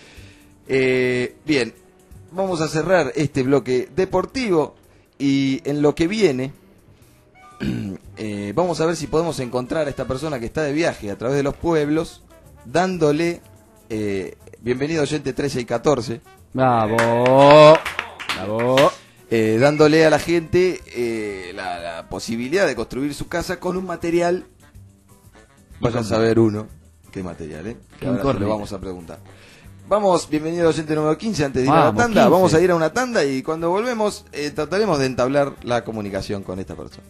Eh, bien, vamos a cerrar este bloque deportivo y en lo que viene eh, vamos a ver si podemos encontrar a esta persona que está de viaje a través de los pueblos, dándole, eh, bienvenido oyente trece y catorce, Bravo. Bravo. eh, dándole a la gente eh, la, la posibilidad de construir su casa con un material Vaya a saber uno qué material, ¿eh? Que ahora se lo vamos a preguntar. Vamos, bienvenido al oyente número quince. Antes de ir a la tanda, quince. Vamos a ir a una tanda y cuando volvemos eh, trataremos de entablar la comunicación con esta persona.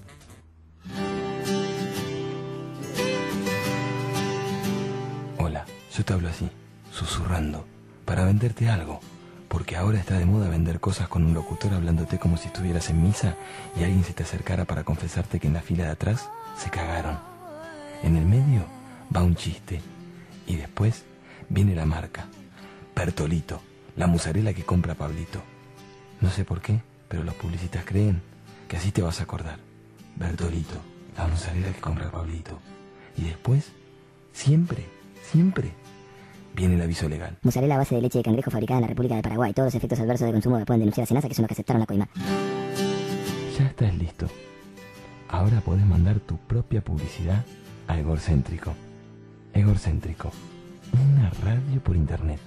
Hola, yo te hablo así, susurrando, para venderte algo. Porque ahora está de moda vender cosas con un locutor hablándote como si estuvieras en misa y alguien se te acercara para confesarte que en la fila de atrás se cagaron. En el medio va un chiste y después viene la marca. Bertolito, la mozzarella que compra Pablito. No sé por qué, pero los publicistas creen que así te vas a acordar. Bertolito, la mozzarella que compra Pablito. Y después, siempre, siempre, viene el aviso legal. Mozzarella a base de leche de cangrejo fabricada en la República de Paraguay. Todos los efectos adversos de consumo que pueden denunciar a Senasa, que son los que aceptaron la coima. Ya estás listo. Ahora podés mandar tu propia publicidad a Egorcéntrico. Egorcéntrico. Una radio por internet.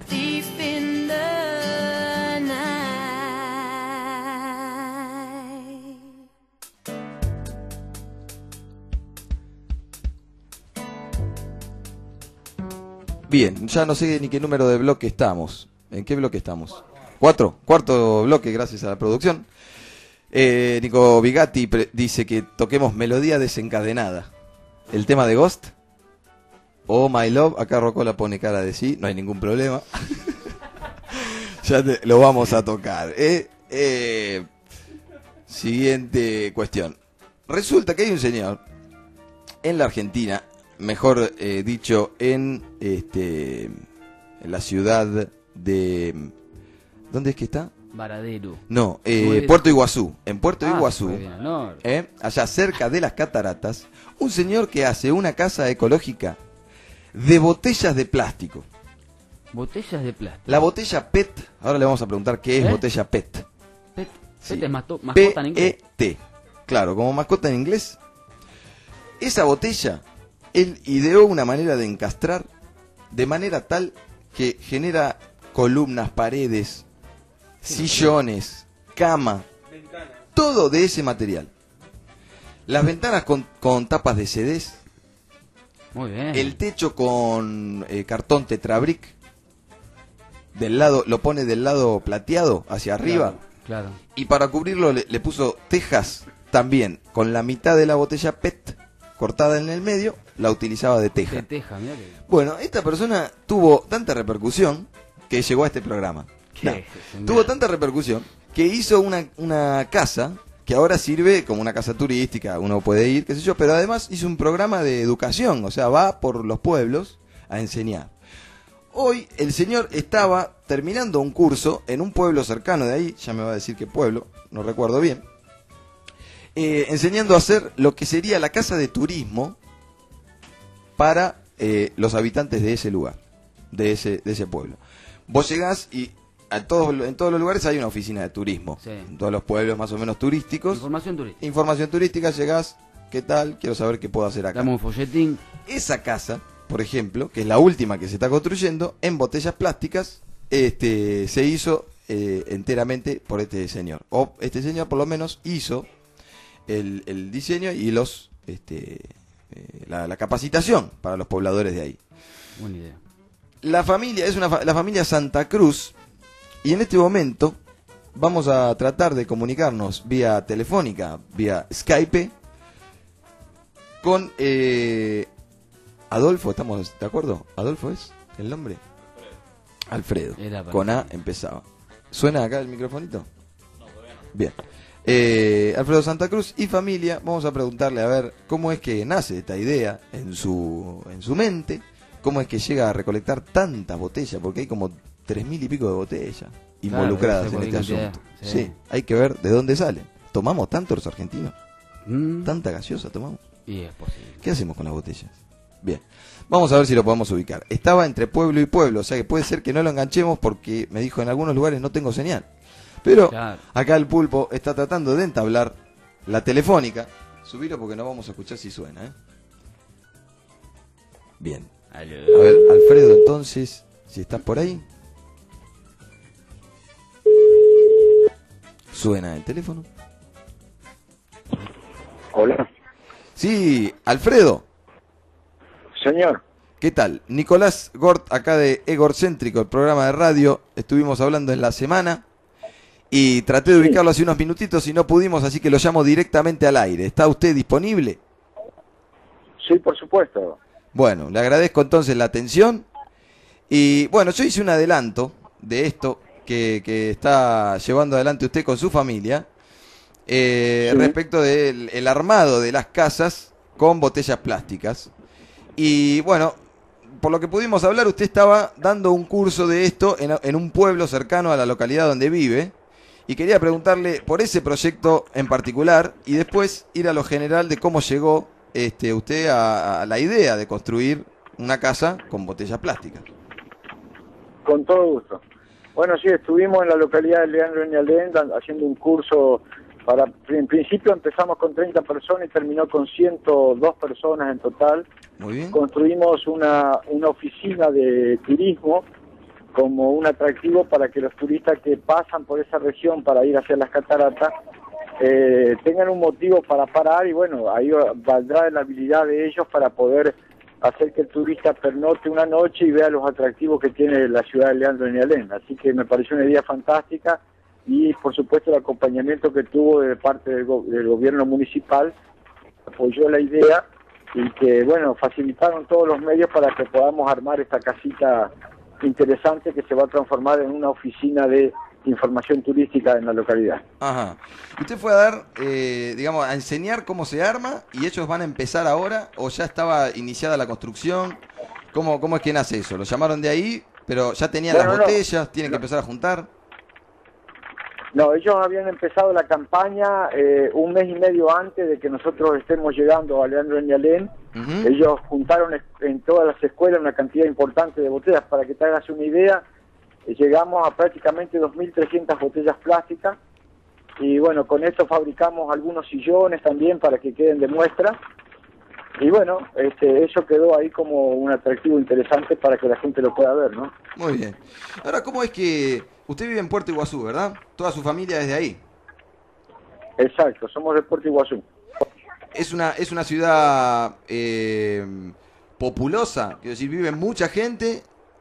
Bien, ya no sé ni qué número de bloque estamos. ¿En qué bloque estamos? Cuatro, cuarto bloque gracias a la producción. Eh, Nico Bigatti dice que toquemos Melodía Desencadenada. El tema de Ghost. Oh My Love, acá Rocola pone cara de sí, no hay ningún problema. Ya te, lo vamos a tocar. Eh, eh, siguiente cuestión. Resulta que hay un señor en la Argentina, mejor eh, dicho, en, este, en la ciudad de... ¿Dónde es que está? Varadero. No, eh, Puerto Iguazú. En Puerto ah, Iguazú, eh, allá cerca de las cataratas, un señor que hace una casa ecológica de botellas de plástico. Botellas de plástico. La botella P E T, ahora le vamos a preguntar qué es ¿Eh? botella P E T. P E T, Sí. P E T es mascota mascota en inglés. P E T, claro, como mascota en inglés. Esa botella, él ideó una manera de encastrar de manera tal que genera columnas, paredes, sillones, cama, todo de ese material. Las ventanas con, con tapas de C Ds. Muy bien. El techo con eh, cartón tetrabric. Del lado, lo pone del lado plateado hacia arriba. Claro, claro. Y para cubrirlo le, le puso tejas también, con la mitad de la botella P E T cortada en el medio, la utilizaba de teja. De teja, mirá que... Bueno, esta persona tuvo tanta repercusión que llegó a este programa. No, tuvo tanta repercusión que hizo una, una casa que ahora sirve como una casa turística, uno puede ir, qué sé yo, pero además hizo un programa de educación, o sea, va por los pueblos a enseñar. Hoy el señor estaba terminando un curso en un pueblo cercano de ahí, ya me va a decir qué pueblo, no recuerdo bien, eh, enseñando a hacer lo que sería la casa de turismo para eh, los habitantes de ese lugar, de ese, de ese pueblo. Vos llegás y a todos, en todos los lugares hay una oficina de turismo, sí. En todos los pueblos más o menos turísticos. Información turística. Información turística, llegás, ¿qué tal? Quiero saber qué puedo hacer acá. Dame un folletín. Esa casa, por ejemplo, que es la última que se está construyendo, en botellas plásticas, este, se hizo eh, enteramente por este señor. O este señor por lo menos hizo el, el diseño y los este, eh, la, la capacitación para los pobladores de ahí. Buena idea. La familia es una fa- la familia Santa Cruz, y en este momento vamos a tratar de comunicarnos vía telefónica, vía Skype, con eh, Adolfo. ¿Estamos de acuerdo? ¿Adolfo es el nombre? Alfredo. Alfredo. Con A empezaba. ¿Suena acá el microfonito? No, todavía no. Bien. Eh, Alfredo Santa Cruz y familia, vamos a preguntarle a ver cómo es que nace esta idea en su, en su mente, cómo es que llega a recolectar tantas botellas, porque hay como tres mil y pico de botellas involucradas claro, en este cantidad, asunto. sí. Sí, hay que ver de dónde salen. ¿Tomamos tanto los argentinos? Mm. ¿Tanta gaseosa tomamos? Y es posible. ¿Qué hacemos con las botellas? Bien, vamos a ver si lo podemos ubicar. Estaba entre pueblo y pueblo, o sea que puede ser que no lo enganchemos porque me dijo en algunos lugares no tengo señal. Pero claro, acá el pulpo está tratando de entablar la telefónica. Subilo porque no vamos a escuchar si suena, ¿eh? Bien. A ver, Alfredo, entonces, si estás por ahí. Suena el teléfono. Hola. Sí, Alfredo. Señor. ¿Qué tal? Nicolás Gort, acá de Egorcéntrico, el programa de radio. Estuvimos hablando en la semana y traté de ubicarlo hace unos minutitos y no pudimos, así que lo llamo directamente al aire. ¿Está usted disponible? Sí, por supuesto. Bueno, le agradezco entonces la atención. Y bueno, yo hice un adelanto de esto que, que está llevando adelante usted con su familia, eh, Sí. respecto del el armado de las casas con botellas plásticas. Y bueno, por lo que pudimos hablar, usted estaba dando un curso de esto en, en un pueblo cercano a la localidad donde vive. Y quería preguntarle por ese proyecto en particular y después ir a lo general de cómo llegó este, usted a, a la idea de construir una casa con botellas plásticas. Con todo gusto. Bueno, sí, estuvimos en la localidad de Leandro Ñalén dan- haciendo un curso para, en principio empezamos con treinta personas y terminó con ciento dos personas en total. Muy bien. Construimos una, una oficina de turismo como un atractivo para que los turistas que pasan por esa región para ir hacia las cataratas eh, tengan un motivo para parar y bueno, ahí valdrá de la habilidad de ellos para poder hacer que el turista pernote una noche y vea los atractivos que tiene la ciudad de Leandro Ñalén. Así que me pareció una idea fantástica y por supuesto el acompañamiento que tuvo de parte del, go- del gobierno municipal apoyó la idea y que bueno, facilitaron todos los medios para que podamos armar esta casita interesante que se va a transformar en una oficina de información turística en la localidad. Ajá. Usted fue a dar, eh, digamos, a enseñar cómo se arma y ellos van a empezar ahora o ya estaba iniciada la construcción. ¿Cómo, cómo es que nace eso? ¿Lo llamaron de ahí, pero ya tenían Bueno, las no. botellas, tienen que empezar a juntar? No, ellos habían empezado la campaña eh, un mes y medio antes de que nosotros estemos llegando a Leandro Ñalén. Ujú. Ellos juntaron es- en todas las escuelas una cantidad importante de botellas. Para que te hagas una idea, eh, llegamos a prácticamente dos mil trescientas botellas plásticas. Y bueno, con esto fabricamos algunos sillones también para que queden de muestra. Y bueno, este, eso quedó ahí como un atractivo interesante para que la gente lo pueda ver, ¿no? Muy bien. Ahora, ¿cómo es que usted vive en Puerto Iguazú, verdad? Toda su familia es de ahí. Exacto, somos de Puerto Iguazú. Es una, es una ciudad eh, populosa, quiero decir, vive mucha gente.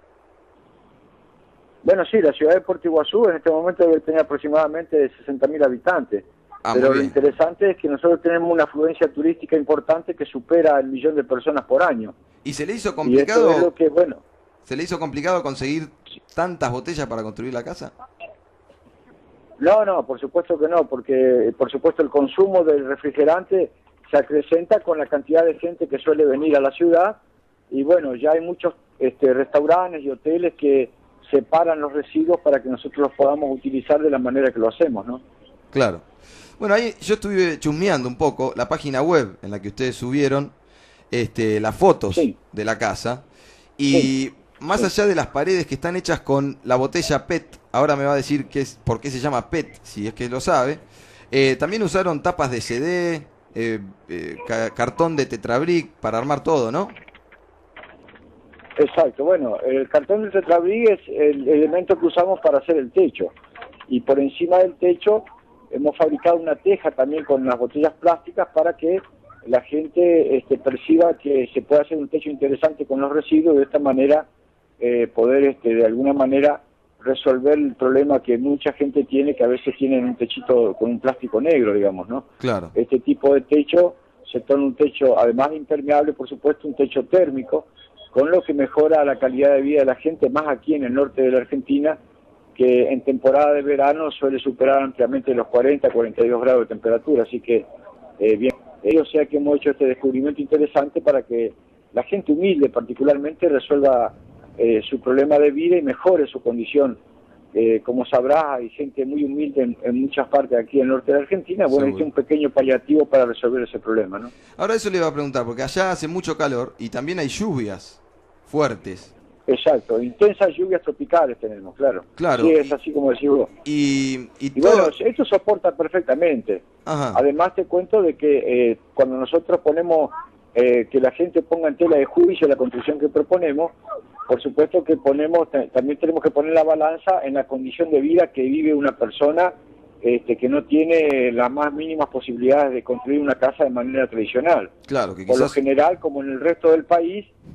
Bueno, sí, la ciudad de Puerto Iguazú en este momento debe tener aproximadamente sesenta mil habitantes. Ah, Pero muy lo bien. interesante es que nosotros tenemos una afluencia turística importante que supera el millón de personas por año. ¿Y se le hizo Y esto complicado, es lo que, bueno, se le hizo complicado conseguir tantas botellas para construir la casa? no, no, por supuesto que no, porque por supuesto el consumo del refrigerante se acrecenta con la cantidad de gente que suele venir a la ciudad y bueno, ya hay muchos este, restaurantes y hoteles que separan los residuos para que nosotros los podamos utilizar de la manera que lo hacemos, ¿no? Claro. Bueno, ahí yo estuve chusmeando un poco la página web en la que ustedes subieron este, las fotos Sí. de la casa y Sí. más Sí. allá de las paredes que están hechas con la botella P E T, ahora me va a decir qué es, por qué se llama P E T, si es que lo sabe, eh, también usaron tapas de C D, eh, eh, ca- cartón de Tetrabric para armar todo, ¿no? Exacto, bueno, el cartón de Tetrabric es el elemento que usamos para hacer el techo y por encima del techo hemos fabricado una teja también con las botellas plásticas para que la gente este, perciba que se puede hacer un techo interesante con los residuos y de esta manera eh, poder este, de alguna manera resolver el problema que mucha gente tiene, que a veces tienen un techito con un plástico negro, digamos, ¿no? Claro. Este tipo de techo se torna un techo, además de impermeable, por supuesto, un techo térmico, con lo que mejora la calidad de vida de la gente, más aquí en el norte de la Argentina, que en temporada de verano suele superar ampliamente los cuarenta, cuarenta y dos grados de temperatura. Así que, eh, bien, o sea que hemos hecho este descubrimiento interesante para que la gente humilde particularmente resuelva eh, su problema de vida y mejore su condición. Eh, como sabrás, hay gente muy humilde en, en muchas partes aquí en el norte de la Argentina. Bueno, Seguro. este es un pequeño paliativo para resolver ese problema, ¿no? Ahora eso le iba a preguntar, porque allá hace mucho calor y también hay lluvias fuertes. Exacto, intensas lluvias tropicales tenemos, claro. Claro. Sí, es así como decís vos. Y, y, Y todo... bueno, esto soporta perfectamente. Ajá. Además te cuento de que eh, cuando nosotros ponemos eh, que la gente ponga en tela de juicio la construcción que proponemos, por supuesto que ponemos, también tenemos que poner la balanza en la condición de vida que vive una persona este, que no tiene las más mínimas posibilidades de construir una casa de manera tradicional. Claro, que Por lo quizás... general, como en el resto del país,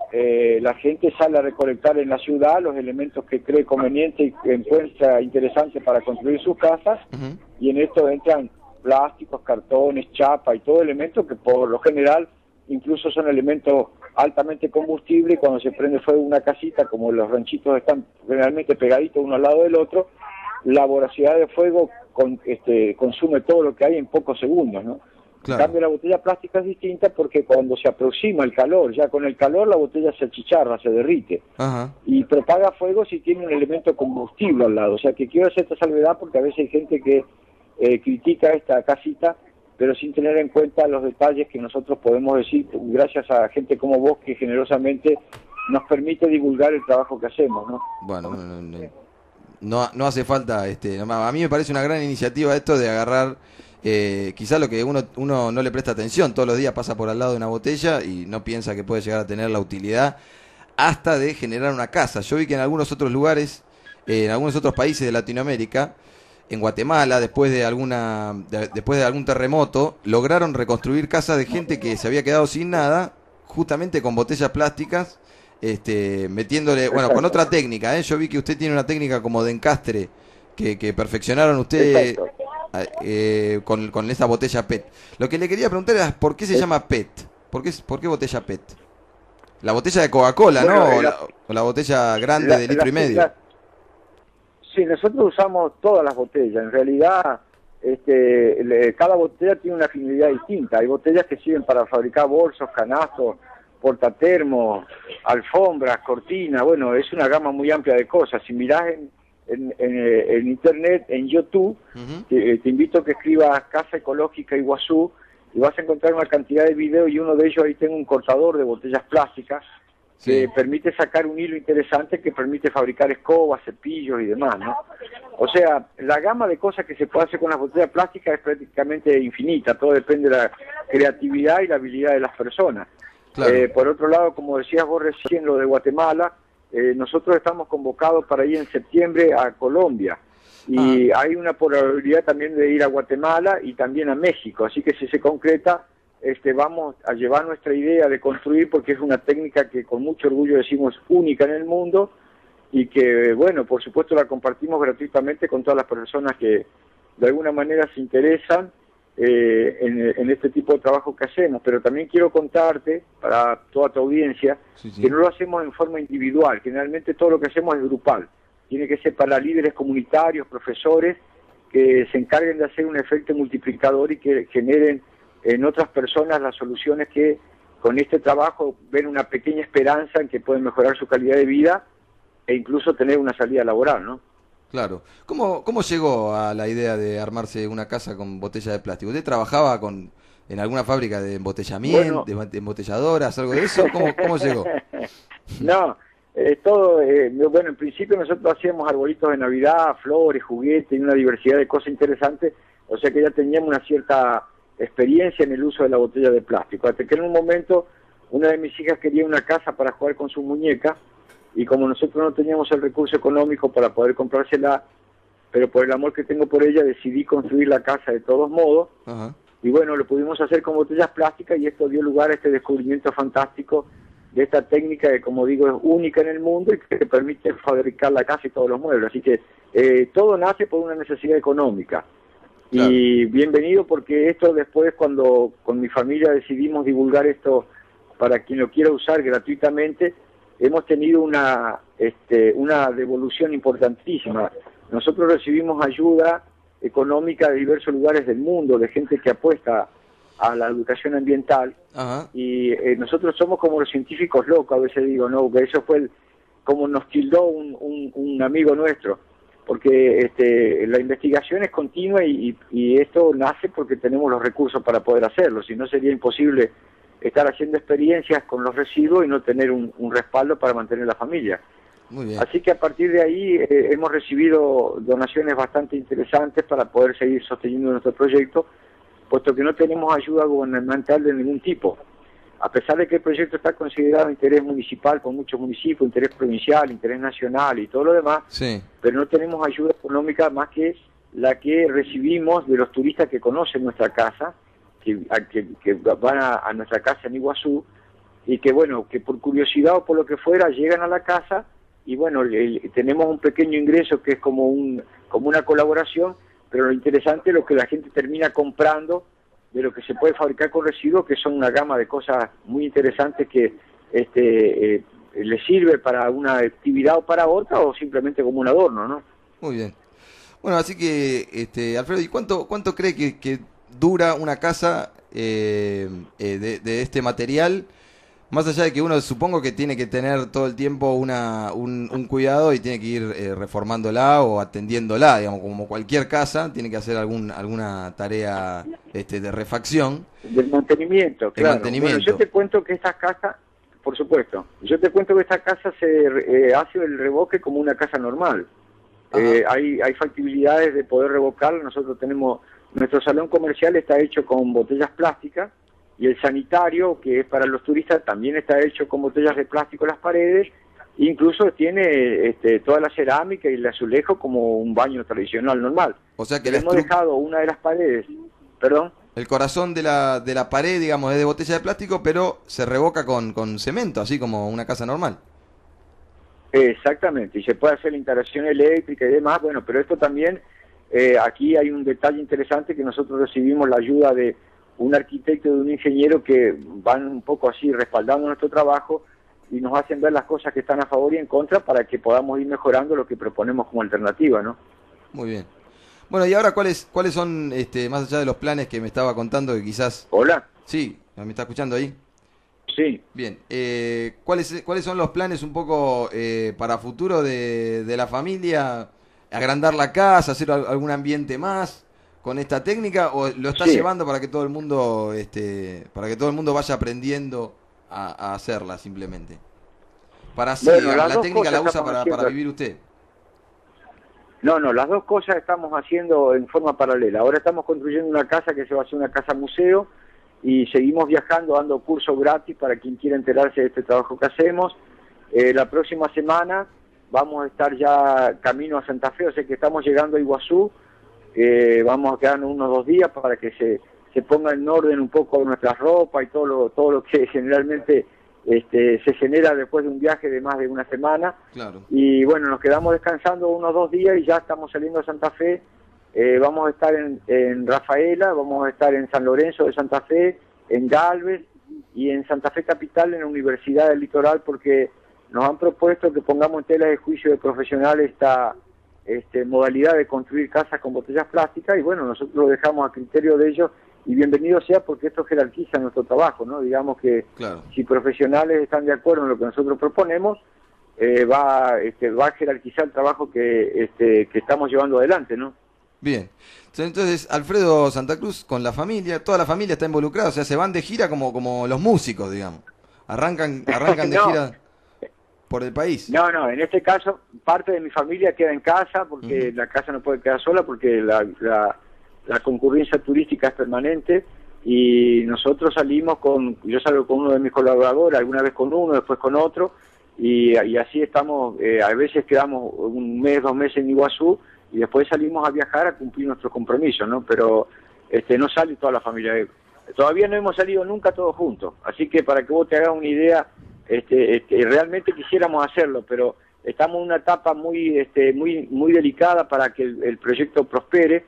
eh, la gente sale a recolectar en la ciudad los elementos que cree conveniente y que encuentra interesante para construir sus casas, uh-huh. y en esto entran plásticos, cartones, chapa y todo elemento que por lo general incluso son elementos altamente combustibles, y cuando se prende fuego una casita, como los ranchitos están generalmente pegaditos uno al lado del otro, la voracidad de fuego con, este, consume todo lo que hay en pocos segundos, ¿no? Claro. En cambio la botella plástica es distinta porque cuando se aproxima el calor, ya con el calor la botella se achicharra, se derrite, ajá. y propaga fuego si tiene un elemento combustible al lado. O sea que quiero hacer esta salvedad porque a veces hay gente que eh, critica esta casita, pero sin tener en cuenta los detalles que nosotros podemos decir, gracias a gente como vos que generosamente nos permite divulgar el trabajo que hacemos, ¿no? Bueno, no, no, no, no hace falta, este, a mí me parece una gran iniciativa esto de agarrar, eh, quizás lo que uno, uno no le presta atención, todos los días pasa por al lado de una botella y no piensa que puede llegar a tener la utilidad hasta de generar una casa. Yo vi que en algunos otros lugares, eh, en algunos otros países de Latinoamérica, en Guatemala, después de alguna de, después de algún terremoto, lograron reconstruir casas de gente que se había quedado sin nada, justamente con botellas plásticas, este, metiéndole, bueno, con otra técnica, ¿eh? Yo vi que usted tiene una técnica como de encastre que, que perfeccionaron usted eh, con, con esa botella P E T. Lo que le quería preguntar era, ¿por qué se llama P E T? ¿Por qué, por qué botella P E T? La botella de Coca-Cola, bueno, ¿no? O la, o la botella grande la, de litro la, y medio. La, Sí, nosotros usamos todas las botellas. En realidad, este, le, cada botella tiene una finalidad distinta. Hay botellas que sirven para fabricar bolsos, canastos, portatermos, alfombras, cortinas. Bueno, es una gama muy amplia de cosas. Si mirás en, en, en, en internet, en YouTube, uh-huh. te, te invito a que escribas Casa Ecológica Iguazú y vas a encontrar una cantidad de videos, y uno de ellos ahí tengo un cortador de botellas plásticas que sí. permite sacar un hilo interesante que permite fabricar escobas, cepillos y demás, ¿no? O sea, la gama de cosas que se puede hacer con las botellas plásticas es prácticamente infinita, todo depende de la creatividad y la habilidad de las personas. Claro. Eh, por otro lado, como decías vos recién, lo de Guatemala, eh, nosotros estamos convocados para ir en septiembre a Colombia, y ah. hay una probabilidad también de ir a Guatemala y también a México, así que si se concreta, Este, vamos a llevar nuestra idea de construir, porque es una técnica que con mucho orgullo decimos única en el mundo, y que, bueno, por supuesto la compartimos gratuitamente con todas las personas que de alguna manera se interesan eh, en, en este tipo de trabajo que hacemos. Pero también quiero contarte, para toda tu audiencia, sí, sí. que no lo hacemos en forma individual. Generalmente todo lo que hacemos es grupal. Tiene que ser para líderes comunitarios, profesores, que se encarguen de hacer un efecto multiplicador y que generen en otras personas las soluciones que con este trabajo ven una pequeña esperanza en que pueden mejorar su calidad de vida e incluso tener una salida laboral, ¿no? Claro. ¿Cómo, cómo llegó a la idea de armarse una casa con botella de plástico? ¿Usted trabajaba con en alguna fábrica de embotellamiento, bueno, de embotelladoras, algo de eso? ¿Cómo, cómo llegó? No, eh, todo, eh, bueno, en principio nosotros hacíamos arbolitos de Navidad, flores, juguetes y una diversidad de cosas interesantes, o sea que ya teníamos una cierta experiencia en el uso de la botella de plástico, hasta que en un momento una de mis hijas quería una casa para jugar con su muñeca, y como nosotros no teníamos el recurso económico para poder comprársela, pero por el amor que tengo por ella decidí construir la casa de todos modos. Ajá. Y bueno, lo pudimos hacer con botellas plásticas, y esto dio lugar a este descubrimiento fantástico de esta técnica que, como digo, es única en el mundo y que permite fabricar la casa y todos los muebles. Así que eh, todo nace por una necesidad económica. Claro. Y bienvenido, porque esto después, cuando con mi familia decidimos divulgar esto para quien lo quiera usar gratuitamente, hemos tenido una este, una devolución importantísima. Nosotros recibimos ayuda económica de diversos lugares del mundo, de gente que apuesta a la educación ambiental. Ajá. Y eh, nosotros somos como los científicos locos, a veces digo, no, que eso fue el, como nos tildó un, un, un amigo nuestro. Porque este, la investigación es continua y, y, y esto nace porque tenemos los recursos para poder hacerlo, si no sería imposible estar haciendo experiencias con los residuos y no tener un, un respaldo para mantener la familia. Muy bien. Así que a partir de ahí eh, hemos recibido donaciones bastante interesantes para poder seguir sosteniendo nuestro proyecto, puesto que no tenemos ayuda gubernamental de ningún tipo. A pesar de que el proyecto está considerado de interés municipal con muchos municipios, interés provincial, interés nacional y todo lo demás, sí. pero no tenemos ayuda económica más que la que recibimos de los turistas que conocen nuestra casa, que, a, que, que van a, a nuestra casa en Iguazú, y que bueno, que por curiosidad o por lo que fuera llegan a la casa y bueno, el, tenemos un pequeño ingreso que es como un como una colaboración, pero lo interesante es lo que la gente termina comprando de lo que se puede fabricar con residuos, que son una gama de cosas muy interesantes que este eh, le sirve para una actividad o para otra, o simplemente como un adorno, ¿no? Muy bien. Bueno, así que, este, Alfredo, ¿y cuánto cuánto cree que, que dura una casa eh, eh, de, de este material? Más allá de que uno supongo que tiene que tener todo el tiempo una, un, un cuidado y tiene que ir eh, reformándola o atendiéndola, digamos, como cualquier casa, tiene que hacer algún alguna tarea este, de refacción. Del mantenimiento, de claro. mantenimiento. Bueno, yo te cuento que esta casa, por supuesto, yo te cuento que esta casa se eh, hace el revoque como una casa normal. Eh, hay, hay factibilidades de poder revocarla. Nosotros tenemos, nuestro salón comercial está hecho con botellas plásticas, y el sanitario, que es para los turistas, también está hecho con botellas de plástico en las paredes, incluso tiene este, toda la cerámica y el azulejo como un baño tradicional normal. O sea que le la hemos estru- dejado una de las paredes, perdón. El corazón de la, de la pared, digamos, es de botella de plástico, pero se revoca con, con cemento, así como una casa normal. Exactamente, y se puede hacer la instalación eléctrica y demás, bueno, pero esto también, eh, aquí hay un detalle interesante, que nosotros recibimos la ayuda de un arquitecto y de un ingeniero que van un poco así respaldando nuestro trabajo y nos hacen ver las cosas que están a favor y en contra para que podamos ir mejorando lo que proponemos como alternativa, ¿no? Muy bien. Bueno, y ahora, ¿cuáles cuáles son, este, más allá de los planes que me estaba contando, que quizás... Hola. Sí, ¿me está escuchando ahí? Sí. Bien, eh, ¿cuáles, ¿cuáles son los planes un poco eh, para futuro de, de la familia? ¿Agrandar la casa, hacer al- algún ambiente más con esta técnica, o lo está Sí. llevando para que todo el mundo este para que todo el mundo vaya aprendiendo a, a hacerla simplemente? Para así, Bueno, digamos, las la dos técnica la cosas usa estamos para, haciendo. para vivir usted. No, no, las dos cosas estamos haciendo en forma paralela. Ahora estamos construyendo una casa que se va a hacer una casa museo y seguimos viajando, dando cursos gratis para quien quiera enterarse de este trabajo que hacemos. Eh, la próxima semana vamos a estar ya camino a Santa Fe, o sea que estamos llegando a Iguazú. Eh, vamos a quedarnos unos dos días para que se, se ponga en orden un poco nuestra ropa y todo lo, todo lo que generalmente este, se genera después de un viaje de más de una semana. Claro. Y bueno, nos quedamos descansando unos dos días y ya estamos saliendo a Santa Fe. Eh, vamos a estar en, en Rafaela, vamos a estar en San Lorenzo de Santa Fe, en Galvez y en Santa Fe Capital, en la Universidad del Litoral, porque nos han propuesto que pongamos en tela de juicio de profesionales esta este, modalidad de construir casas con botellas plásticas, y bueno, nosotros lo dejamos a criterio de ellos, y bienvenido sea, porque esto jerarquiza nuestro trabajo, ¿no? Digamos que Claro. si profesionales están de acuerdo en lo que nosotros proponemos, eh, va, este, va a jerarquizar el trabajo que, este, que estamos llevando adelante, ¿no? Bien. Entonces, Alfredo Santa Cruz con la familia, toda la familia está involucrada, o sea, se van de gira como, como los músicos, digamos. Arrancan, arrancan de No. gira por el país. No, no, en este caso parte de mi familia queda en casa, porque la casa no puede quedar sola, porque la, la, la concurrencia turística es permanente, y nosotros salimos con, yo salgo con uno de mis colaboradores, alguna vez con uno, después con otro, y, y así estamos, eh, a veces quedamos un mes, dos meses en Iguazú, y después salimos a viajar a cumplir nuestros compromisos, ¿no? Pero este no sale toda la familia. Todavía no hemos salido nunca todos juntos, así que para que vos te hagas una idea, este, este, realmente quisiéramos hacerlo, pero estamos en una etapa muy este, muy muy delicada para que el, el proyecto prospere,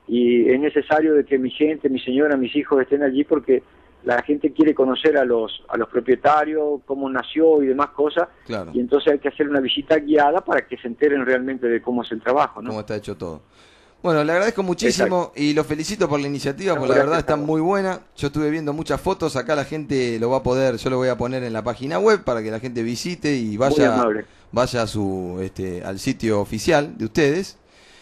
y es necesario de que mi gente, mi señora, mis hijos estén allí, porque la gente quiere conocer a los a los propietarios, cómo nació y demás cosas, Claro. y entonces hay que hacer una visita guiada para que se enteren realmente de cómo es el trabajo, ¿no? Cómo está hecho todo. Bueno, le agradezco muchísimo. Exacto. Y lo felicito por la iniciativa, No, porque la gracias, verdad está Carlos. muy buena. Yo estuve viendo muchas fotos, acá la gente lo va a poder, yo lo voy a poner en la página web para que la gente visite y Muy vaya amable. vaya a su este al sitio oficial de ustedes.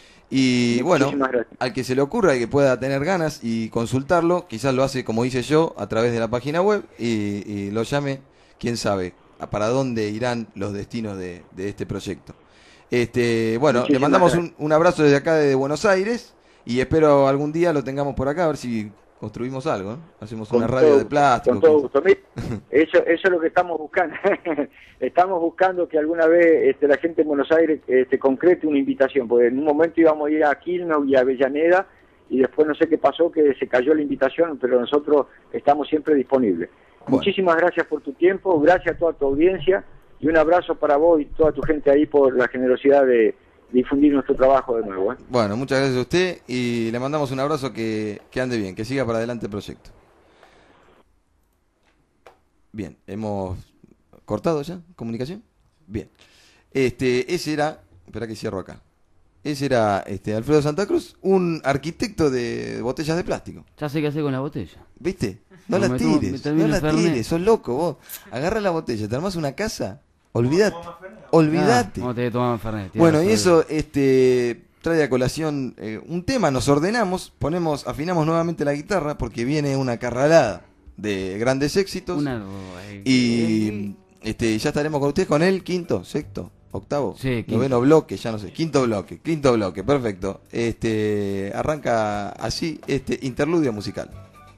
Y bueno, Muchísimas gracias. al que se le ocurra y que pueda tener ganas y consultarlo, quizás lo hace como hice yo, a través de la página web, y, y lo llame, quién sabe, a para dónde irán los destinos de, de este proyecto. Este, bueno, le Muchísimas mandamos un, gracias. un abrazo desde acá de Buenos Aires, y espero algún día lo tengamos por acá, a ver si construimos algo, ¿no? Hacemos una Con radio todo- de plástico. Con todo quién gusto. Mira, Eso, eso es lo que estamos buscando. Estamos buscando que alguna vez este, la gente en Buenos Aires este, concrete una invitación, porque en un momento íbamos a ir a Quilmes y a Avellaneda, y después no sé qué pasó, que se cayó la invitación, pero nosotros estamos siempre disponibles. Bueno. Muchísimas gracias por tu tiempo, gracias a toda tu audiencia y un abrazo para vos y toda tu gente ahí por la generosidad de difundir nuestro trabajo de nuevo. ¿eh? Bueno, muchas gracias a usted y le mandamos un abrazo, que, que ande bien, que siga para adelante el proyecto. Bien, hemos cortado ya comunicación. Bien, este, ese era, espera que cierro acá. Ese era este, Alfredo Santa Cruz, un arquitecto de botellas de plástico. Ya sé qué hacer con la botella. ¿Viste? No, No, la me tomo- me tires, termino no la el Fernet. tires, sos loco vos. Agarra la botella, te armás una casa, olvídate, olvídate. Ah, ¿cómo te tomaban Fernet? Tienes Bueno, y razón. eso este, trae a colación eh, un tema, nos ordenamos, ponemos, afinamos nuevamente la guitarra porque viene una carralada de grandes éxitos. Una- Y este, ya estaremos con ustedes con el quinto, sexto, octavo, Sí, quinto. noveno bloque, ya no sé, quinto bloque, quinto bloque, perfecto. Este, arranca así este interludio musical.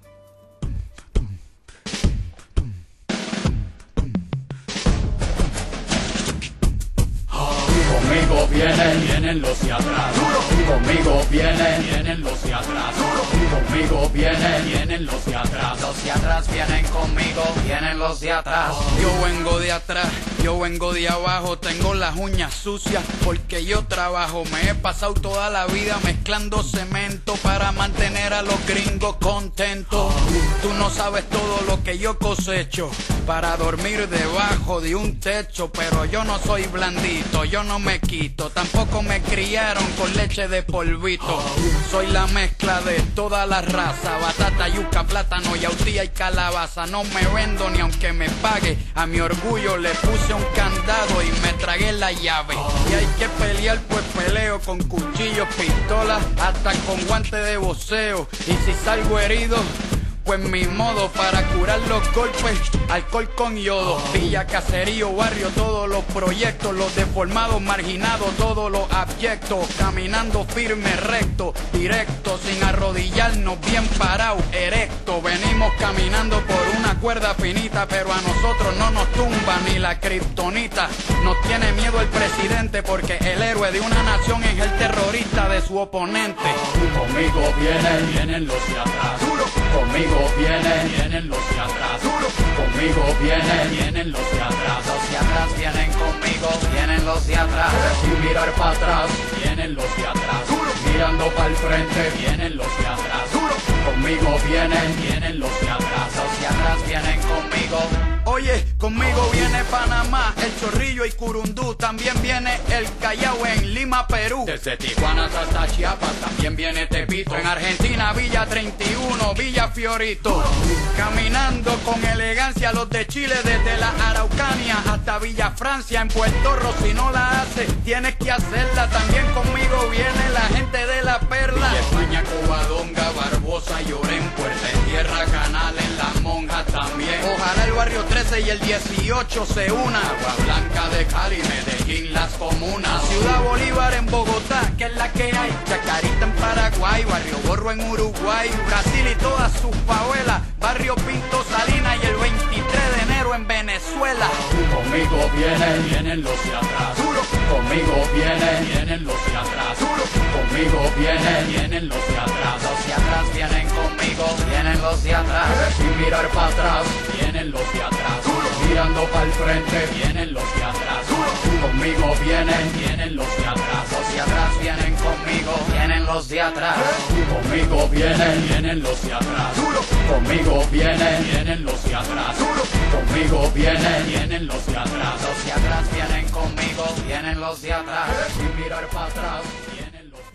Conmigo vienen, vienen los de atrás. Conmigo vienen, vienen los de atrás. Conmigo vienen, vienen los de atrás. Los de atrás vienen conmigo, vienen los de atrás. Yo vengo de atrás, yo vengo de abajo, tengo las uñas sucias porque yo trabajo. Me he pasado toda la vida mezclando cemento para mantener a los gringos contentos. Tú no sabes todo lo que yo cosecho para dormir debajo de un techo, pero yo no soy blandito, yo no me quito, tampoco me criaron con leche de polvito. Soy la mezcla de toda la raza, batata, yuca, plátano, yautía y calabaza. No me vendo ni aunque me pague, a mi orgullo le puse un candado y me tragué la llave. Y hay que pelear, pues peleo con cuchillos, pistolas, hasta con guantes de boxeo. Y si salgo herido, pues mi modo para curar los golpes, alcohol con yodo. Villa, caserío, barrio, todos los proyectos, los deformados, marginados, todos los abyectos. Caminando firme, recto, directo, sin arrodillarnos, bien parado, erecto. Venimos caminando por una cuerda finita, pero a nosotros no nos tumba ni la kriptonita. Nos tiene miedo el presidente porque el héroe de una nación es el terrorista de su oponente. Conmigo vienen, vienen los de atrás. Conmigo vienen, vienen los de atrás. Conmigo vienen, vienen los de atrás. Los de atrás vienen conmigo, vienen los de atrás. Sin mirar para atrás, vienen los de atrás. Mirando para el frente, vienen los de atrás. Conmigo vienen, vienen los de atrás. Los de atrás vienen conmigo. Oye, conmigo viene Panamá, el Chorrillo y Curundú. También viene el Callao en Lima, Perú. Desde Tijuana hasta Chiapas también viene Tepito. En Argentina, Villa treinta y uno, Villa Fiorito. Caminando con elegancia los de Chile desde la Araucanía hasta Villa Francia. En Puerto Rico, si no la haces, tienes que hacerla. También conmigo viene la gente de La Perla. Villa España, Covadonga, Barbosa, Llorén, Puerta de Tierra, Canal, en Las Monjas también. Ojalá el barrio trece y el dieciocho se una. Agua Blanca de Cali, Medellín, las comunas. Ciudad Bolívar en Bogotá, que es la que hay. Chacarita en Paraguay, Barrio Borro en Uruguay. Brasil y todas sus favelas. Barrio Pinto, Salinas y el veintitrés de enero en Venezuela. Conmigo vienen, vienen los de atrás. Conmigo vienen, vienen los de atrás. Conmigo vienen, vienen los de atrás. Los de atrás vienen conmigo, vienen los de atrás. Sin mirar para atrás, vienen los de atrás. Mirando para el frente, vienen los de atrás. Conmigo vienen, vienen los de atrás. Los de atrás vienen conmigo, vienen los de atrás. Conmigo vienen, vienen los de atrás. Conmigo vienen, vienen los de atrás. Conmigo vienen, vienen los de atrás. Los de atrás vienen conmigo, vienen los de atrás. Sin mirar para atrás, vienen los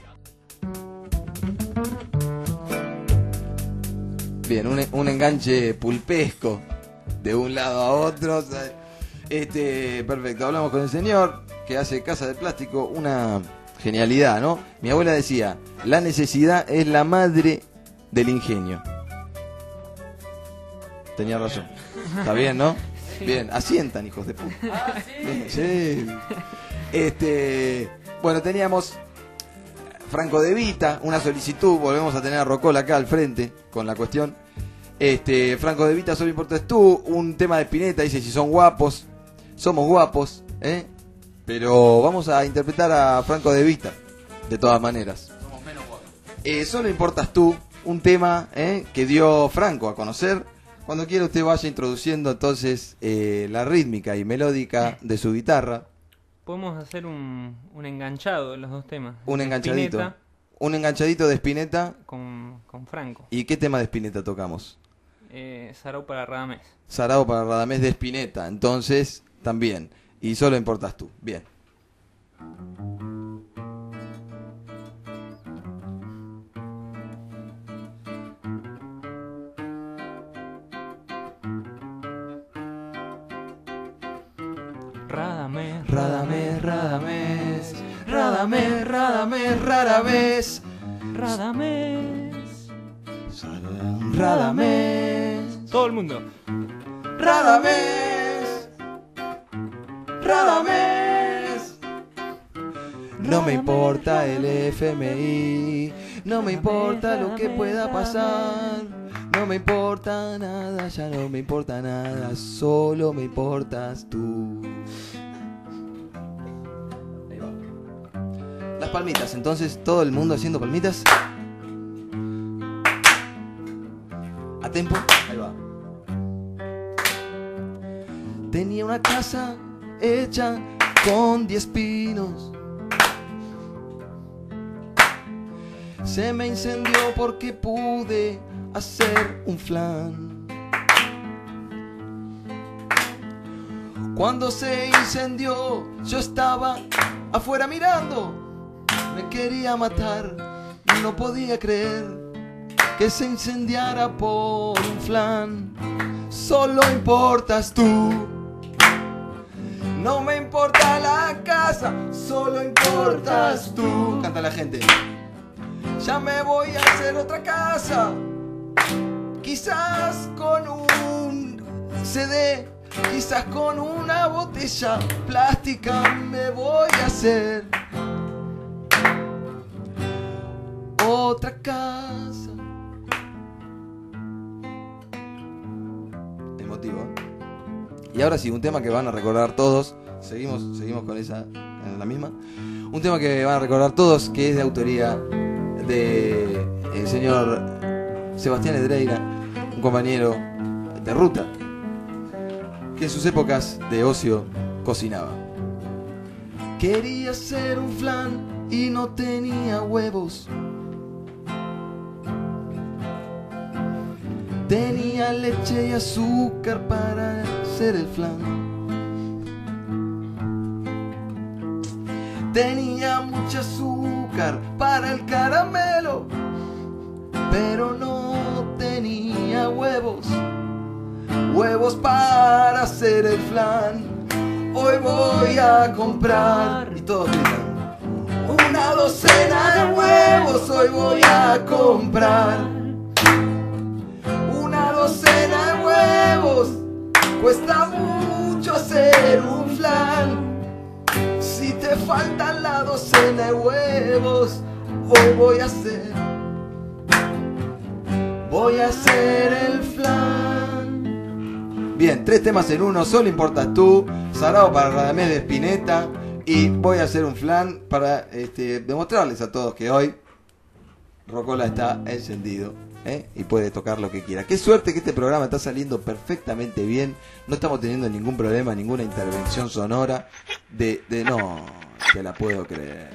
de atrás. Bien, un, un enganche pulpesco de un lado a otro. Este, perfecto, hablamos con el señor que hace casa de plástico, una genialidad, ¿no? Mi abuela decía, la necesidad es la madre del ingenio. Tenía razón. Está bien, ¿no? Sí. Bien, asientan, hijos de puta. Ah, sí. Sí. Este, bueno, teníamos Franco De Vita, una solicitud, volvemos a tener a Rocola acá al frente con la cuestión. Este, Franco De Vita, solo importas tú, un tema de Spinetta, dice si son guapos, somos guapos, ¿eh? Pero vamos a interpretar a Franco De Vita, de todas maneras. Somos menos guapos. Eh, solo importas tú, un tema ¿eh? que dio Franco a conocer Cuando quiera usted vaya introduciendo entonces eh, la rítmica y melódica de su guitarra. Podemos hacer un, un enganchado en los dos temas. Un De enganchadito. Spinetta Un enganchadito de Spinetta. Con, con Franco. ¿Y qué tema de Spinetta tocamos? Eh, Sarau para Radamés. Sarao para Radamés de Spinetta. Entonces, también. Y solo importas tú. Bien. Radamés, Radamés, Radamés, Radamés, Radamés, rara vez. Radamés, Radamés, todo el mundo. Radamés, Radamés. No me importa el F M I, no me importa lo que pueda pasar, no me importa nada, ya no me importa nada, solo me importas tú. Ahí va. Las palmitas, entonces todo el mundo haciendo palmitas. A tempo, ahí va. Tenía una casa hecha con diez pinos. Se me incendió porque pude hacer un flan. Cuando se incendió, yo estaba afuera mirando. Me quería matar, no podía creer que se incendiara por un flan. Solo importas tú. No me importa la casa, solo importas tú. Canta la gente. Ya me voy a hacer otra casa, quizás con un C D, quizás con una botella plástica me voy a hacer otra casa. Emotivo. Y ahora sí, un tema que van a recordar todos. Seguimos, seguimos con esa, en la misma. Un tema que van a recordar todos, que es de autoría de el señor Sebastián Edreira, un compañero de ruta que en sus épocas de ocio cocinaba. Quería hacer un flan y no tenía huevos. Tenía leche y azúcar para hacer el flan. Tenía mucho azúcar para el caramelo, pero no tenía huevos, huevos para hacer el flan. Hoy voy a comprar, y todos gritan, una docena de huevos, hoy voy a comprar. Una docena de huevos, cuesta mucho hacer un flan. Si te faltan la docena de huevos, hoy voy a hacer, voy a hacer el flan. Bien, tres temas en uno, solo importas tú, Sarao para Radamés de Spinetta, y voy a hacer un flan para este, demostrarles a todos que hoy Rocola está encendido, ¿eh? Y puede tocar lo que quiera. Qué suerte que este programa está saliendo perfectamente bien. No estamos teniendo ningún problema, ninguna intervención sonora de, de no, te la puedo creer.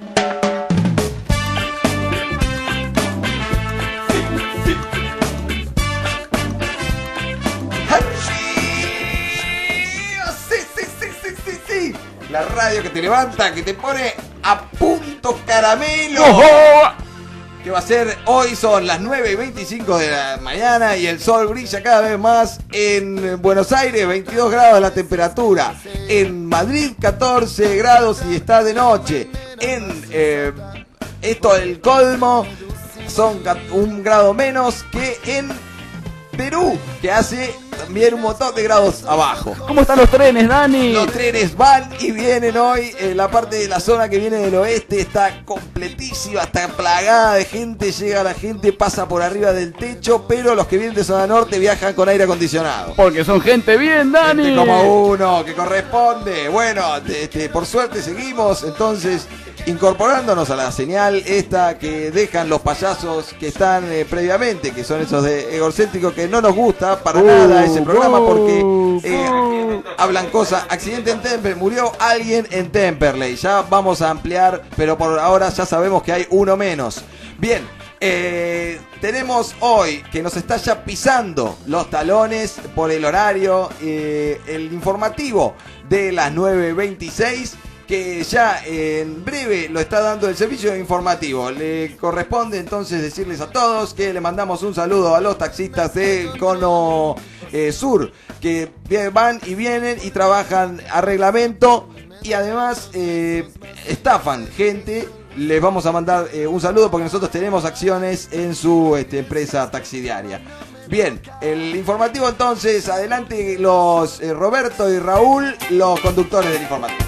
Sí, sí, sí, sí, sí, sí. La radio que te levanta, que te pone a punto caramelo. Que va a ser hoy, son las nueve y veinticinco de la mañana y el sol brilla cada vez más. En Buenos Aires veintidós grados la temperatura, en Madrid catorce grados y está de noche. En eh, esto el colmo, son un grado menos que en Perú, que hace también un montón de grados abajo. ¿Cómo están los trenes, Dani? Los trenes van y vienen hoy. En la parte de la zona que viene del oeste está completísima, está plagada de gente. Llega la gente, pasa por arriba del techo, pero los que vienen de zona norte viajan con aire acondicionado. Porque son gente bien, Dani. Gente como uno, que corresponde. Bueno, este, por suerte seguimos. Entonces, incorporándonos a la señal esta que dejan los payasos que están eh, previamente, que son esos de egocéntricos que no nos gusta para uh, nada ese programa porque eh, hablan cosas. Accidente en Temperley, murió alguien en Temperley, ya vamos a ampliar, pero por ahora ya sabemos que hay uno menos. Bien, eh, tenemos hoy que nos está ya pisando los talones por el horario, eh, el informativo de las nueve veintiséis, que ya en breve lo está dando el servicio informativo. Le corresponde entonces decirles a todos que le mandamos un saludo a los taxistas del Cono eh, Sur, que van y vienen y trabajan a reglamento y además eh, estafan gente. Les vamos a mandar eh, un saludo porque nosotros tenemos acciones en su este, empresa taxidiaria. Bien, el informativo entonces, adelante los eh, Roberto y Raúl, los conductores del informativo.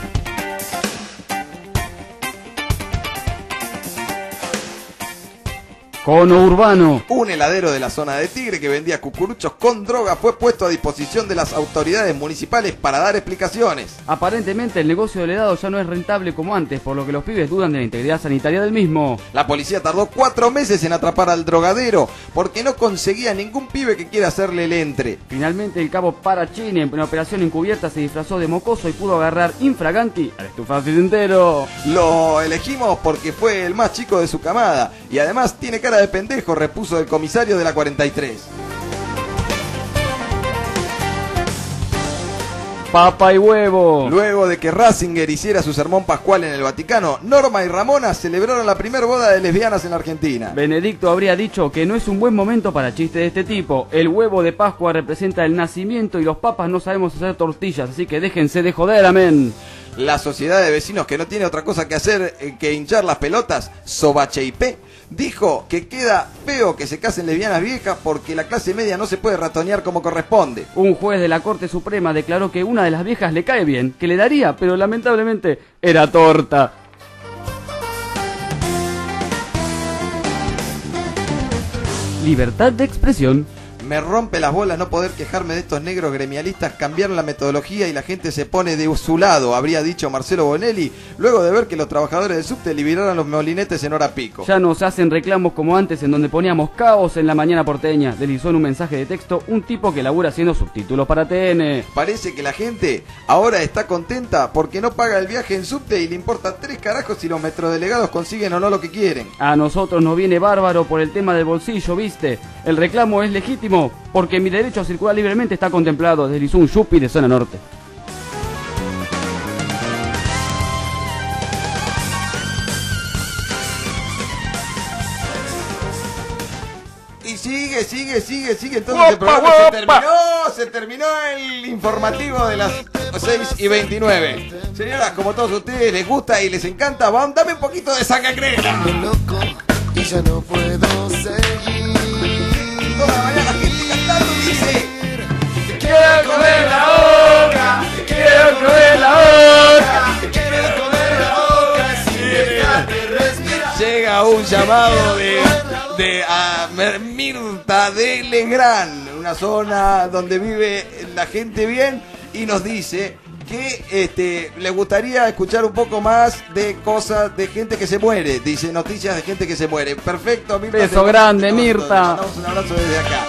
Cono Urbano. Un heladero de la zona de Tigre que vendía cucuruchos con droga fue puesto a disposición de las autoridades municipales para dar explicaciones. Aparentemente el negocio del helado ya no es rentable como antes, por lo que los pibes dudan de la integridad sanitaria del mismo. La policía tardó cuatro meses en atrapar al drogadero porque no conseguía ningún pibe que quiera hacerle el entre. Finalmente el cabo Parachini en una operación encubierta se disfrazó de mocoso y pudo agarrar infraganti al estufado entero. Lo elegimos porque fue el más chico de su camada y además tiene cara de pendejo, repuso el comisario de la cuarenta y tres. Papa y huevo. Luego de que Ratzinger hiciera su sermón pascual en el Vaticano, Norma y Ramona celebraron la primera boda de lesbianas en la Argentina. Benedicto habría dicho que no es un buen momento para chistes de este tipo. El huevo de Pascua representa el nacimiento y los papas no sabemos hacer tortillas, así que déjense de joder, amén. La sociedad de vecinos que no tiene otra cosa que hacer que hinchar las pelotas, Sobacheipé, dijo que queda feo que se casen lesbianas viejas porque la clase media no se puede ratonear como corresponde. Un juez de la Corte Suprema declaró que una de las viejas le cae bien, que le daría, pero lamentablemente era torta. Libertad de expresión. Me rompe las bolas no poder quejarme de estos negros gremialistas. Cambiaron la metodología y la gente se pone de su lado, habría dicho Marcelo Bonelli, luego de ver que los trabajadores del subte liberaron los molinetes en hora pico. Ya no se hacen reclamos como antes, en donde poníamos caos en la mañana porteña. Deslizó en un mensaje de texto un tipo que labura haciendo subtítulos para T N. Parece que la gente ahora está contenta porque no paga el viaje en subte y le importa tres carajos si los metrodelegados consiguen o no lo que quieren. A nosotros nos viene bárbaro por el tema del bolsillo, ¿viste? El reclamo es legítimo porque mi derecho a circular libremente está contemplado, deslizó un yupi de zona norte. Y sigue, sigue, sigue, sigue. Entonces el programa se terminó, se terminó el informativo de las seis y veintinueve. Señoras, como todos ustedes les gusta y les encanta, vamos, dame un poquito de sacacriela. Y ya no puedo seguir. Toda la mañana la gente cantando dice: te quiero comer la boca, te quiero comer la boca, te quiero comer la boca, sin dejarte respirar. Llega un llamado de, de a Mirta de Legrand, una zona donde vive la gente bien, y nos dice que este, le gustaría escuchar un poco más de cosas de gente que se muere. Dice noticias de gente que se muere. Perfecto, Mirta. Beso grande, Mirta. Mandamos un abrazo desde acá.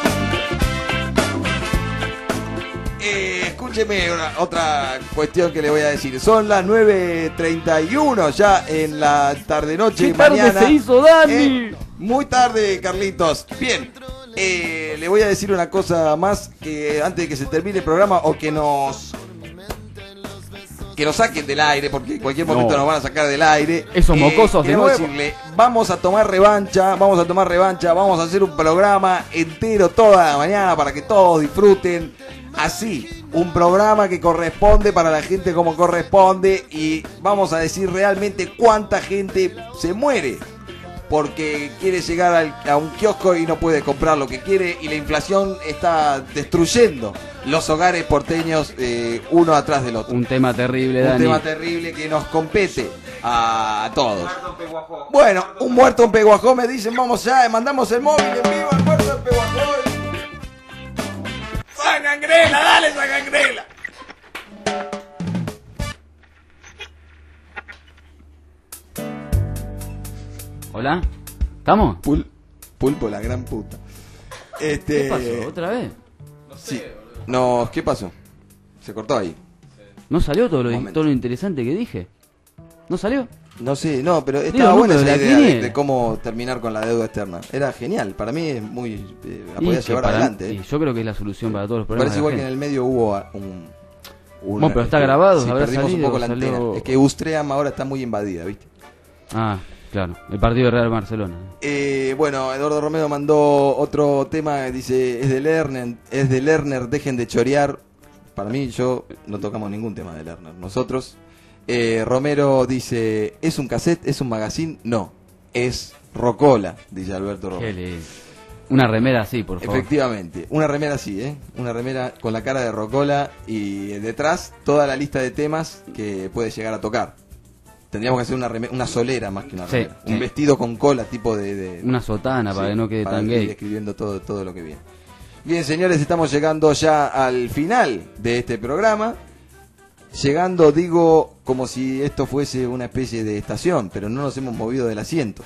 Eh, escúcheme una, otra cuestión que le voy a decir. Son las nueve treinta y uno ya en la tarde-noche. ¿Qué tarde mañana se hizo, Dani? Eh, muy tarde, Carlitos. Bien. Eh, le voy a decir una cosa más que antes de que se termine el programa o que nos... que nos saquen del aire, porque en cualquier momento no. nos van a sacar del aire. Esos mocosos eh, de nuevo. Decirle, vamos a tomar revancha, vamos a tomar revancha, vamos a hacer un programa entero toda la mañana para que todos disfruten. Así, un programa que corresponde para la gente como corresponde y vamos a decir realmente cuánta gente se muere porque quiere llegar al, a un kiosco y no puede comprar lo que quiere y la inflación está destruyendo los hogares porteños eh, uno atrás del otro. Un tema terrible, Un Dani. tema terrible que nos compete a todos. Bueno, un muerto en Peguajó, me dicen, vamos ya, mandamos el móvil en vivo al muerto en Peguajó. ¡Sacangrela, dale, sacangrela! Hola. ¿Estamos? Pul pulpo, la gran puta. Este... ¿Qué pasó? ¿Otra vez? Sí. No, ¿qué pasó? Se cortó ahí. ¿No salió todo lo, todo lo interesante que dije? ¿No salió? No sé, no, pero Digo, estaba no, buena pero esa la idea de, quiniela. de cómo terminar con la deuda externa. Era genial, para mí es muy... Eh, la Y podía que llevar para- adelante. y eh. yo creo que es la solución para todos los Me problemas. parece de la igual que en gente. el medio hubo a- un... un- Bueno, pero está este, grabado, sí, habrá perdimos un salido, poco la salió- antena. Es que Ustream ahora está muy invadida, ¿viste? Ah, claro. El partido de Real Barcelona. Eh, bueno, Eduardo Romero mandó otro tema, dice, es de Lerner, es de Lerner, dejen de chorear. Para mí, yo no tocamos ningún tema de Lerner. Nosotros, eh, Romero dice, ¿es un cassette? ¿Es un magazine? No, es Rocola, dice Alberto Qué Romero. lindo. Una remera así, por favor. Efectivamente, una remera así, ¿eh? Una remera con la cara de Rocola y detrás toda la lista de temas que puede llegar a tocar. Tendríamos que hacer una, reme- una solera más que una Sí, remera. sí. Un vestido con cola tipo de... de- Una sotana para Sí, que no quede para tan ir gay. describiendo todo, todo lo que viene. Bien, señores, estamos llegando ya al final de este programa. Llegando, digo, como si esto fuese una especie de estación, pero no nos hemos movido del asiento.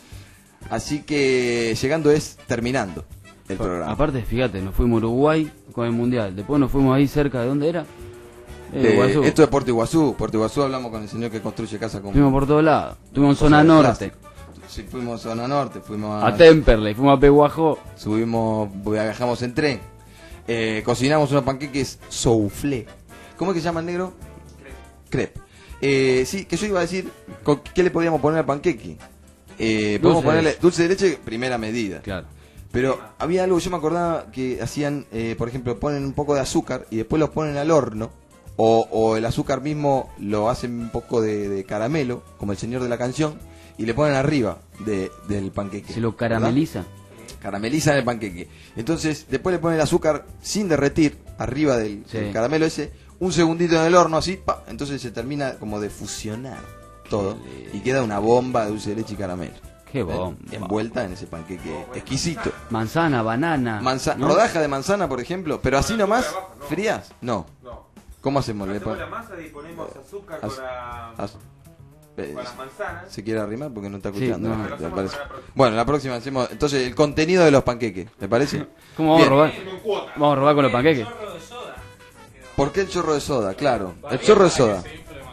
Así que llegando es terminando el programa. Aparte, fíjate, nos fuimos a Uruguay con el Mundial. Después nos fuimos ahí cerca de dónde era. Eh, Eh, Iguazú. esto es Puerto Iguazú. Puerto Iguazú hablamos con el señor que construye casa con... Fuimos por todos lados. Estuvimos en cosas zona de norte. plástico. Sí, fuimos a zona norte, fuimos a... A Temperley, fuimos a Peguajó. Subimos, viajamos en tren. Eh, cocinamos unos panqueques soufflé. ¿Cómo es que se llama el negro? Crepe. Eh, sí, que yo iba a decir, ¿con ¿qué le podíamos poner al panqueque? Eh, podemos Dulce de ponerle leche. dulce de leche, primera medida. Claro. Pero había algo, yo me acordaba que hacían, eh, por ejemplo, ponen un poco de azúcar y después los ponen al horno. O, o el azúcar mismo lo hacen un poco de, de caramelo, como el señor de la canción, y le ponen arriba de, del panqueque. Se lo ¿verdad? carameliza. Caramelizan el panqueque. Entonces, después le ponen el azúcar sin derretir, arriba del, Sí. del caramelo ese, un segundito en el horno así, pa, entonces se termina como de fusionar todo y queda una bomba de dulce de leche y caramelo. Qué ¿Eh? bomba. Envuelta en ese panqueque exquisito. Manzana, banana. Manza- ¿no? Rodaja de manzana, por ejemplo, pero así nomás, frías, no. ¿Cómo hacemos? Le Hacemos pon- la masa y ponemos azúcar Az- con la... az- eh, con las manzanas. ¿Se quiere arrimar? Porque no está Sí, escuchando. no. la gente, Pero me parece. hacemos para la próxima. Bueno, la próxima hacemos entonces el contenido de los panqueques, ¿me parece? ¿Cómo vamos a Bien. robar? Vamos a robar con los panqueques. ¿Por qué el chorro de soda? Claro, el chorro de soda.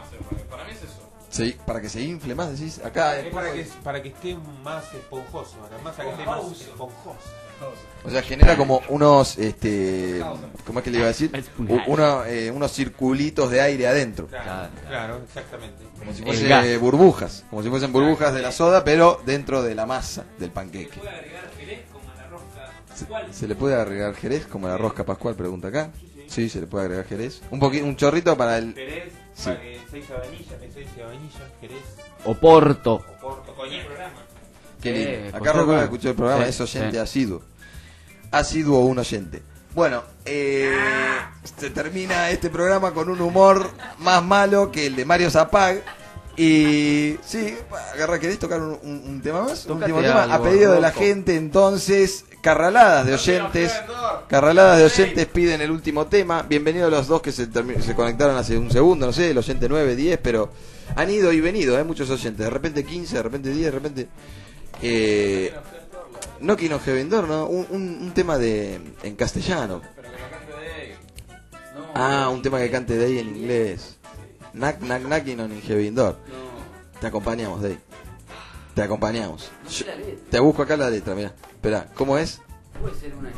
Sí, para que se infle más, decís. Acá Es para que, para que esté más esponjoso, la masa que esté más esponjosa. O sea, genera como unos, este, ¿cómo es que le iba a decir? U- uno, eh, unos circulitos de aire adentro. Claro, claro, exactamente. Como si El fuesen gas. burbujas, como si fuesen burbujas de la soda, pero dentro de la masa del panqueque. Se, se le puede agregar jerez como la rosca pascual, pregunta acá. Sí, se le puede agregar jerez. Un poquito, un chorrito para el... Jerez, Sí. eh, esencia de vainilla, esencia de vainilla, Jerez, Oporto. Oporto, coñac. Qué lindo. Eh, Acá pues, Roca bueno. escuchó el programa, Sí, es oyente sí. asiduo. Asiduo un oyente. Bueno, eh, se termina este programa con un humor más malo que el de Mario Zapag. Y sí, agarra, ¿querés tocar un, un- un tema más? Un Tócate último tema. A algo, pedido de la Rocco. gente, entonces, carraladas de oyentes. Carraladas de oyentes piden el último tema. Bienvenidos los dos que se, termi- se conectaron hace un segundo, no sé, el oyente nueve, diez, pero han ido y venido, ¿eh? Muchos oyentes. De repente quince, de repente diez, de repente... Eh, no Kino Gevendor, ¿no? Un, un, un tema de en castellano. Ah, un tema que cante Day en inglés. Nak, nak, nakino en Gevendor. Te acompañamos, Day. Te acompañamos. Yo- te busco acá la letra, mira. Espera, ¿cómo es? Puede ser una.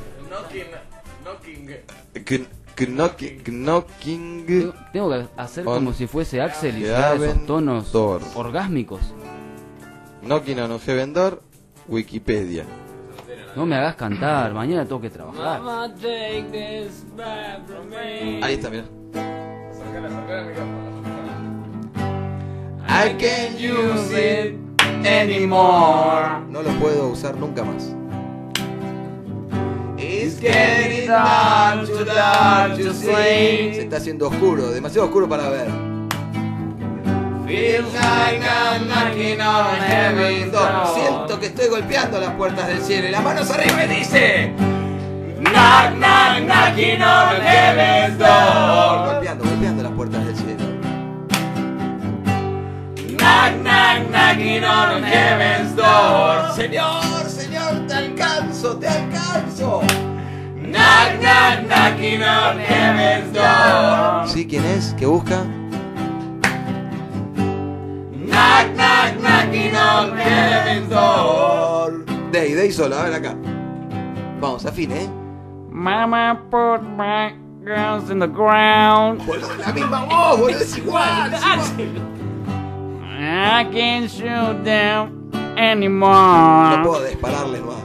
Kn- Knocking. Knocking. Tengo, tengo que hacer On como si fuese Axel y llegar a esos tonos Gevendor. orgásmicos. Knocking on Gevendor. Wikipedia. No me hagas cantar, mañana tengo que trabajar. Ahí está, mira. I can't use it anymore. No lo puedo usar nunca más. It's getting dark, too dark to see. Se está haciendo oscuro, demasiado oscuro para ver. Feels like I'm knocking on heaven's door. Siento que estoy golpeando las puertas del cielo y las manos arriba y dice knock, knock, knocking on heaven's door. Golpeando, golpeando las puertas del cielo. Knock, knock, knocking on heaven's door. Señor, señor, te alcanzo, te alcanzo. Knock, knock, knocking on heaven's door. ¿Sí? ¿Quién es? ¿Qué busca? Knock, knock, knocking on heaven's door. Dey, Dey solo, a ver acá. Vamos, afine, ¿eh? Mama put my girls in the ground. Boludo, la misma voz, boludo, es igual. I can't shoot them anymore. No puedo dispararles más.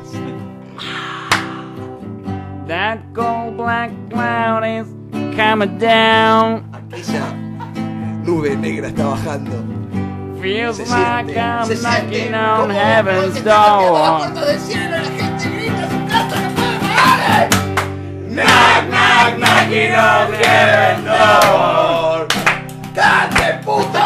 That cold black cloud is coming down. Aquella nube negra está bajando. Feels Se like siente, I'm se knocking siente. on ¿Cómo? heaven's Se está abriendo la door. puerta del cielo y la gente grita su casa, no puede parar. Knock, knock, knocking on heaven's door. ¡Cante, puto!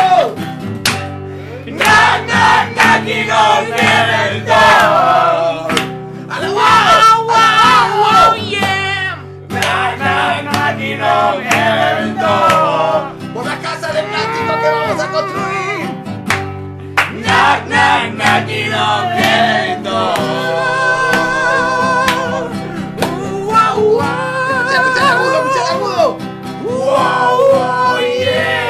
Knock, knock, knocking on heaven's door. ¡A la wow, wow, wow, yeah. Knock, knock, knocking on heaven's door. por la casa de plástico que vamos a construir! Knock, knock, knocking on heaven's door. ¡Wow, wow! ¡Escucha, escucha el agudo, escucha el agudo! Wow, wow, yeah.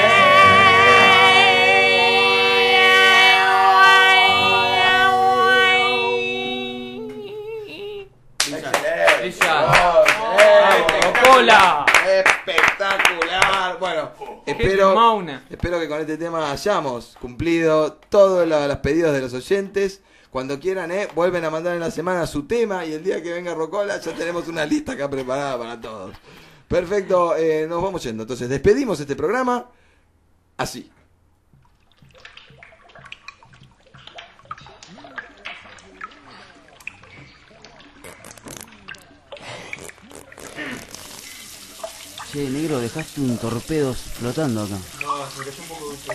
¡Hola! Espectacular. Bueno, espero, espero que con este tema hayamos cumplido todos la- los pedidos de los oyentes. Cuando quieran, eh, vuelven a mandar en la semana su tema y el día que venga Rocola ya tenemos una lista acá preparada para todos. Perfecto, eh, nos vamos yendo. Entonces despedimos este programa así. Che, negro, dejaste un torpedo flotando acá. No, se me cayó un poco de dulce.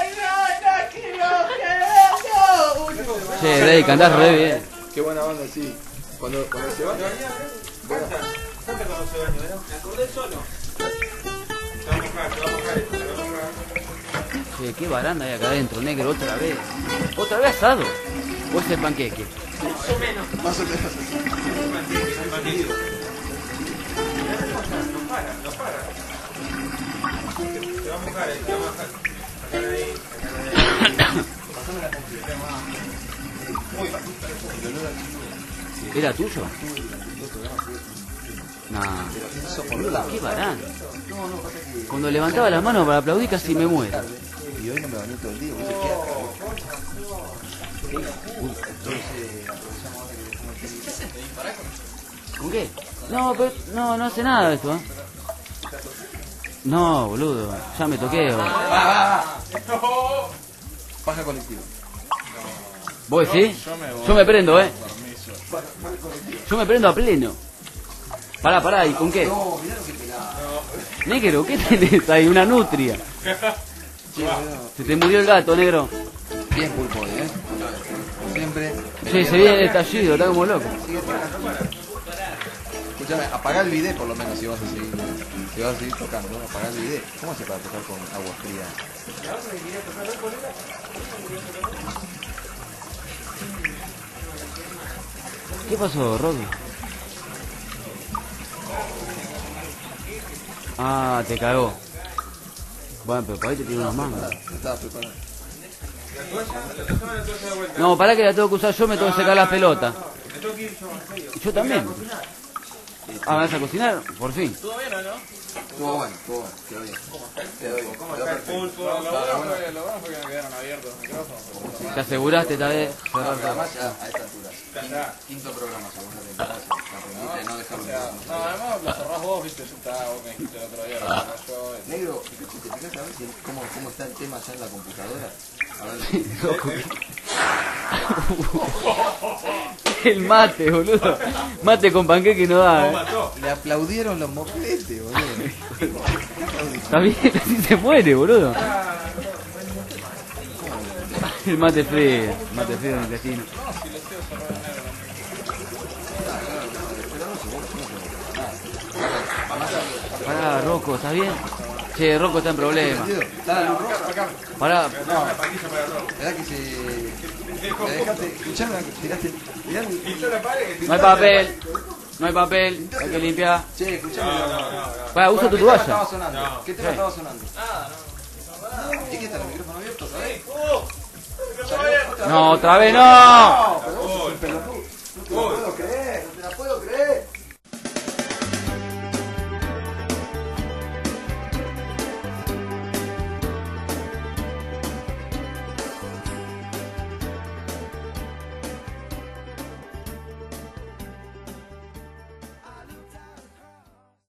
Che, Dey, cantás re bien. Qué buena banda, sí. Cuando, cuando se va. Canta, canta cuando se baña, ¿verdad? Me acordé solo. Se va a mojar, se va a mojar esto, se va a mojar. Che, qué baranda hay acá adentro, negro, otra vez. ¿Otra vez asado? ¿O es el panqueque? Más o menos. Más o menos. Es mantequilla, es mantequilla. No para, no para. Se va a mojar, se va a mojar. Sacar ahí, sacar ahí. Pasame la comida. Muy fácil. ¿Era tuyo? Nah. Qué barán. Cuando levantaba las manos para aplaudir casi me muero. Y hoy no me bañé todo el día, vos se queda. ¿Con qué? No, pero no, no hace nada de esto, ¿eh? No, boludo, ya me toqué. boludo. Paja colectiva. ¿Vos sí? Yo me prendo, ¿eh? Yo me prendo a pleno. Pará, pará, ¿y con qué? No, mirá lo que pelaba. Negro, ¿qué tenés ahí? Una nutria. Se te murió el gato, negro. Bien pulpo, ¿eh? Siempre. Che, se viene el estallido, está como loco. Escúchame, apagá el bidet por lo menos si vas a seguir, si vas a seguir tocando, ¿no? Apagá el bidet. ¿Cómo hace para tocar con agua fría? ¿Qué pasó, Rodri? Ah, te cagó. Bueno, pero para ahí te tiene unas mangas. Estaba preparado. No, para que la tengo que usar yo, me tengo que secar la pelota. Yo también. Ah, ¿me vas a cocinar? Por fin. ¿Todo bien o no? Estuvo bueno, estuvo bueno, quedó bien. Quedó bien. ¿Cómo está el pulpo? Lo bueno fue, lo bueno fue que me quedaron abiertos los micrófonos. ¿Te aseguraste esta vez? No, pero además ya a esta altura. Quinto, quinto programa, segunda temporada, aprendiste a no dejarlo. No, además lo cerrás vos, viste, yo estaba, vos me dijiste el otro día, lo cerrás yo. Negro, ¿te fijas a ver si- cómo, cómo está el tema ya en la computadora? A ver. El mate, boludo. Mate con panqueque no da, eh. Le aplaudieron los mofletes, boludo. Está bien, así se muere, boludo. El mate frío, mate frío en el intestino. Pará, Rocco, ¿estás bien? Che, Rocco está en problemas. ¿Está la luz roja? Pará. No, ¿verdad que se... ¿Me dejaste? Escuchame, tiraste... No hay papel. No hay papel. Hay que limpiar. Che, escuchame. Pará, usa tu ¿Qué tema toalla. estaba sonando? ¿Qué tema Sí. estaba sonando? Nada, no. ¿Y qué está el micrófono abierto otra vez? No, otra vez no. No, pero vos sos un pelotudo. No te lo puedo creer.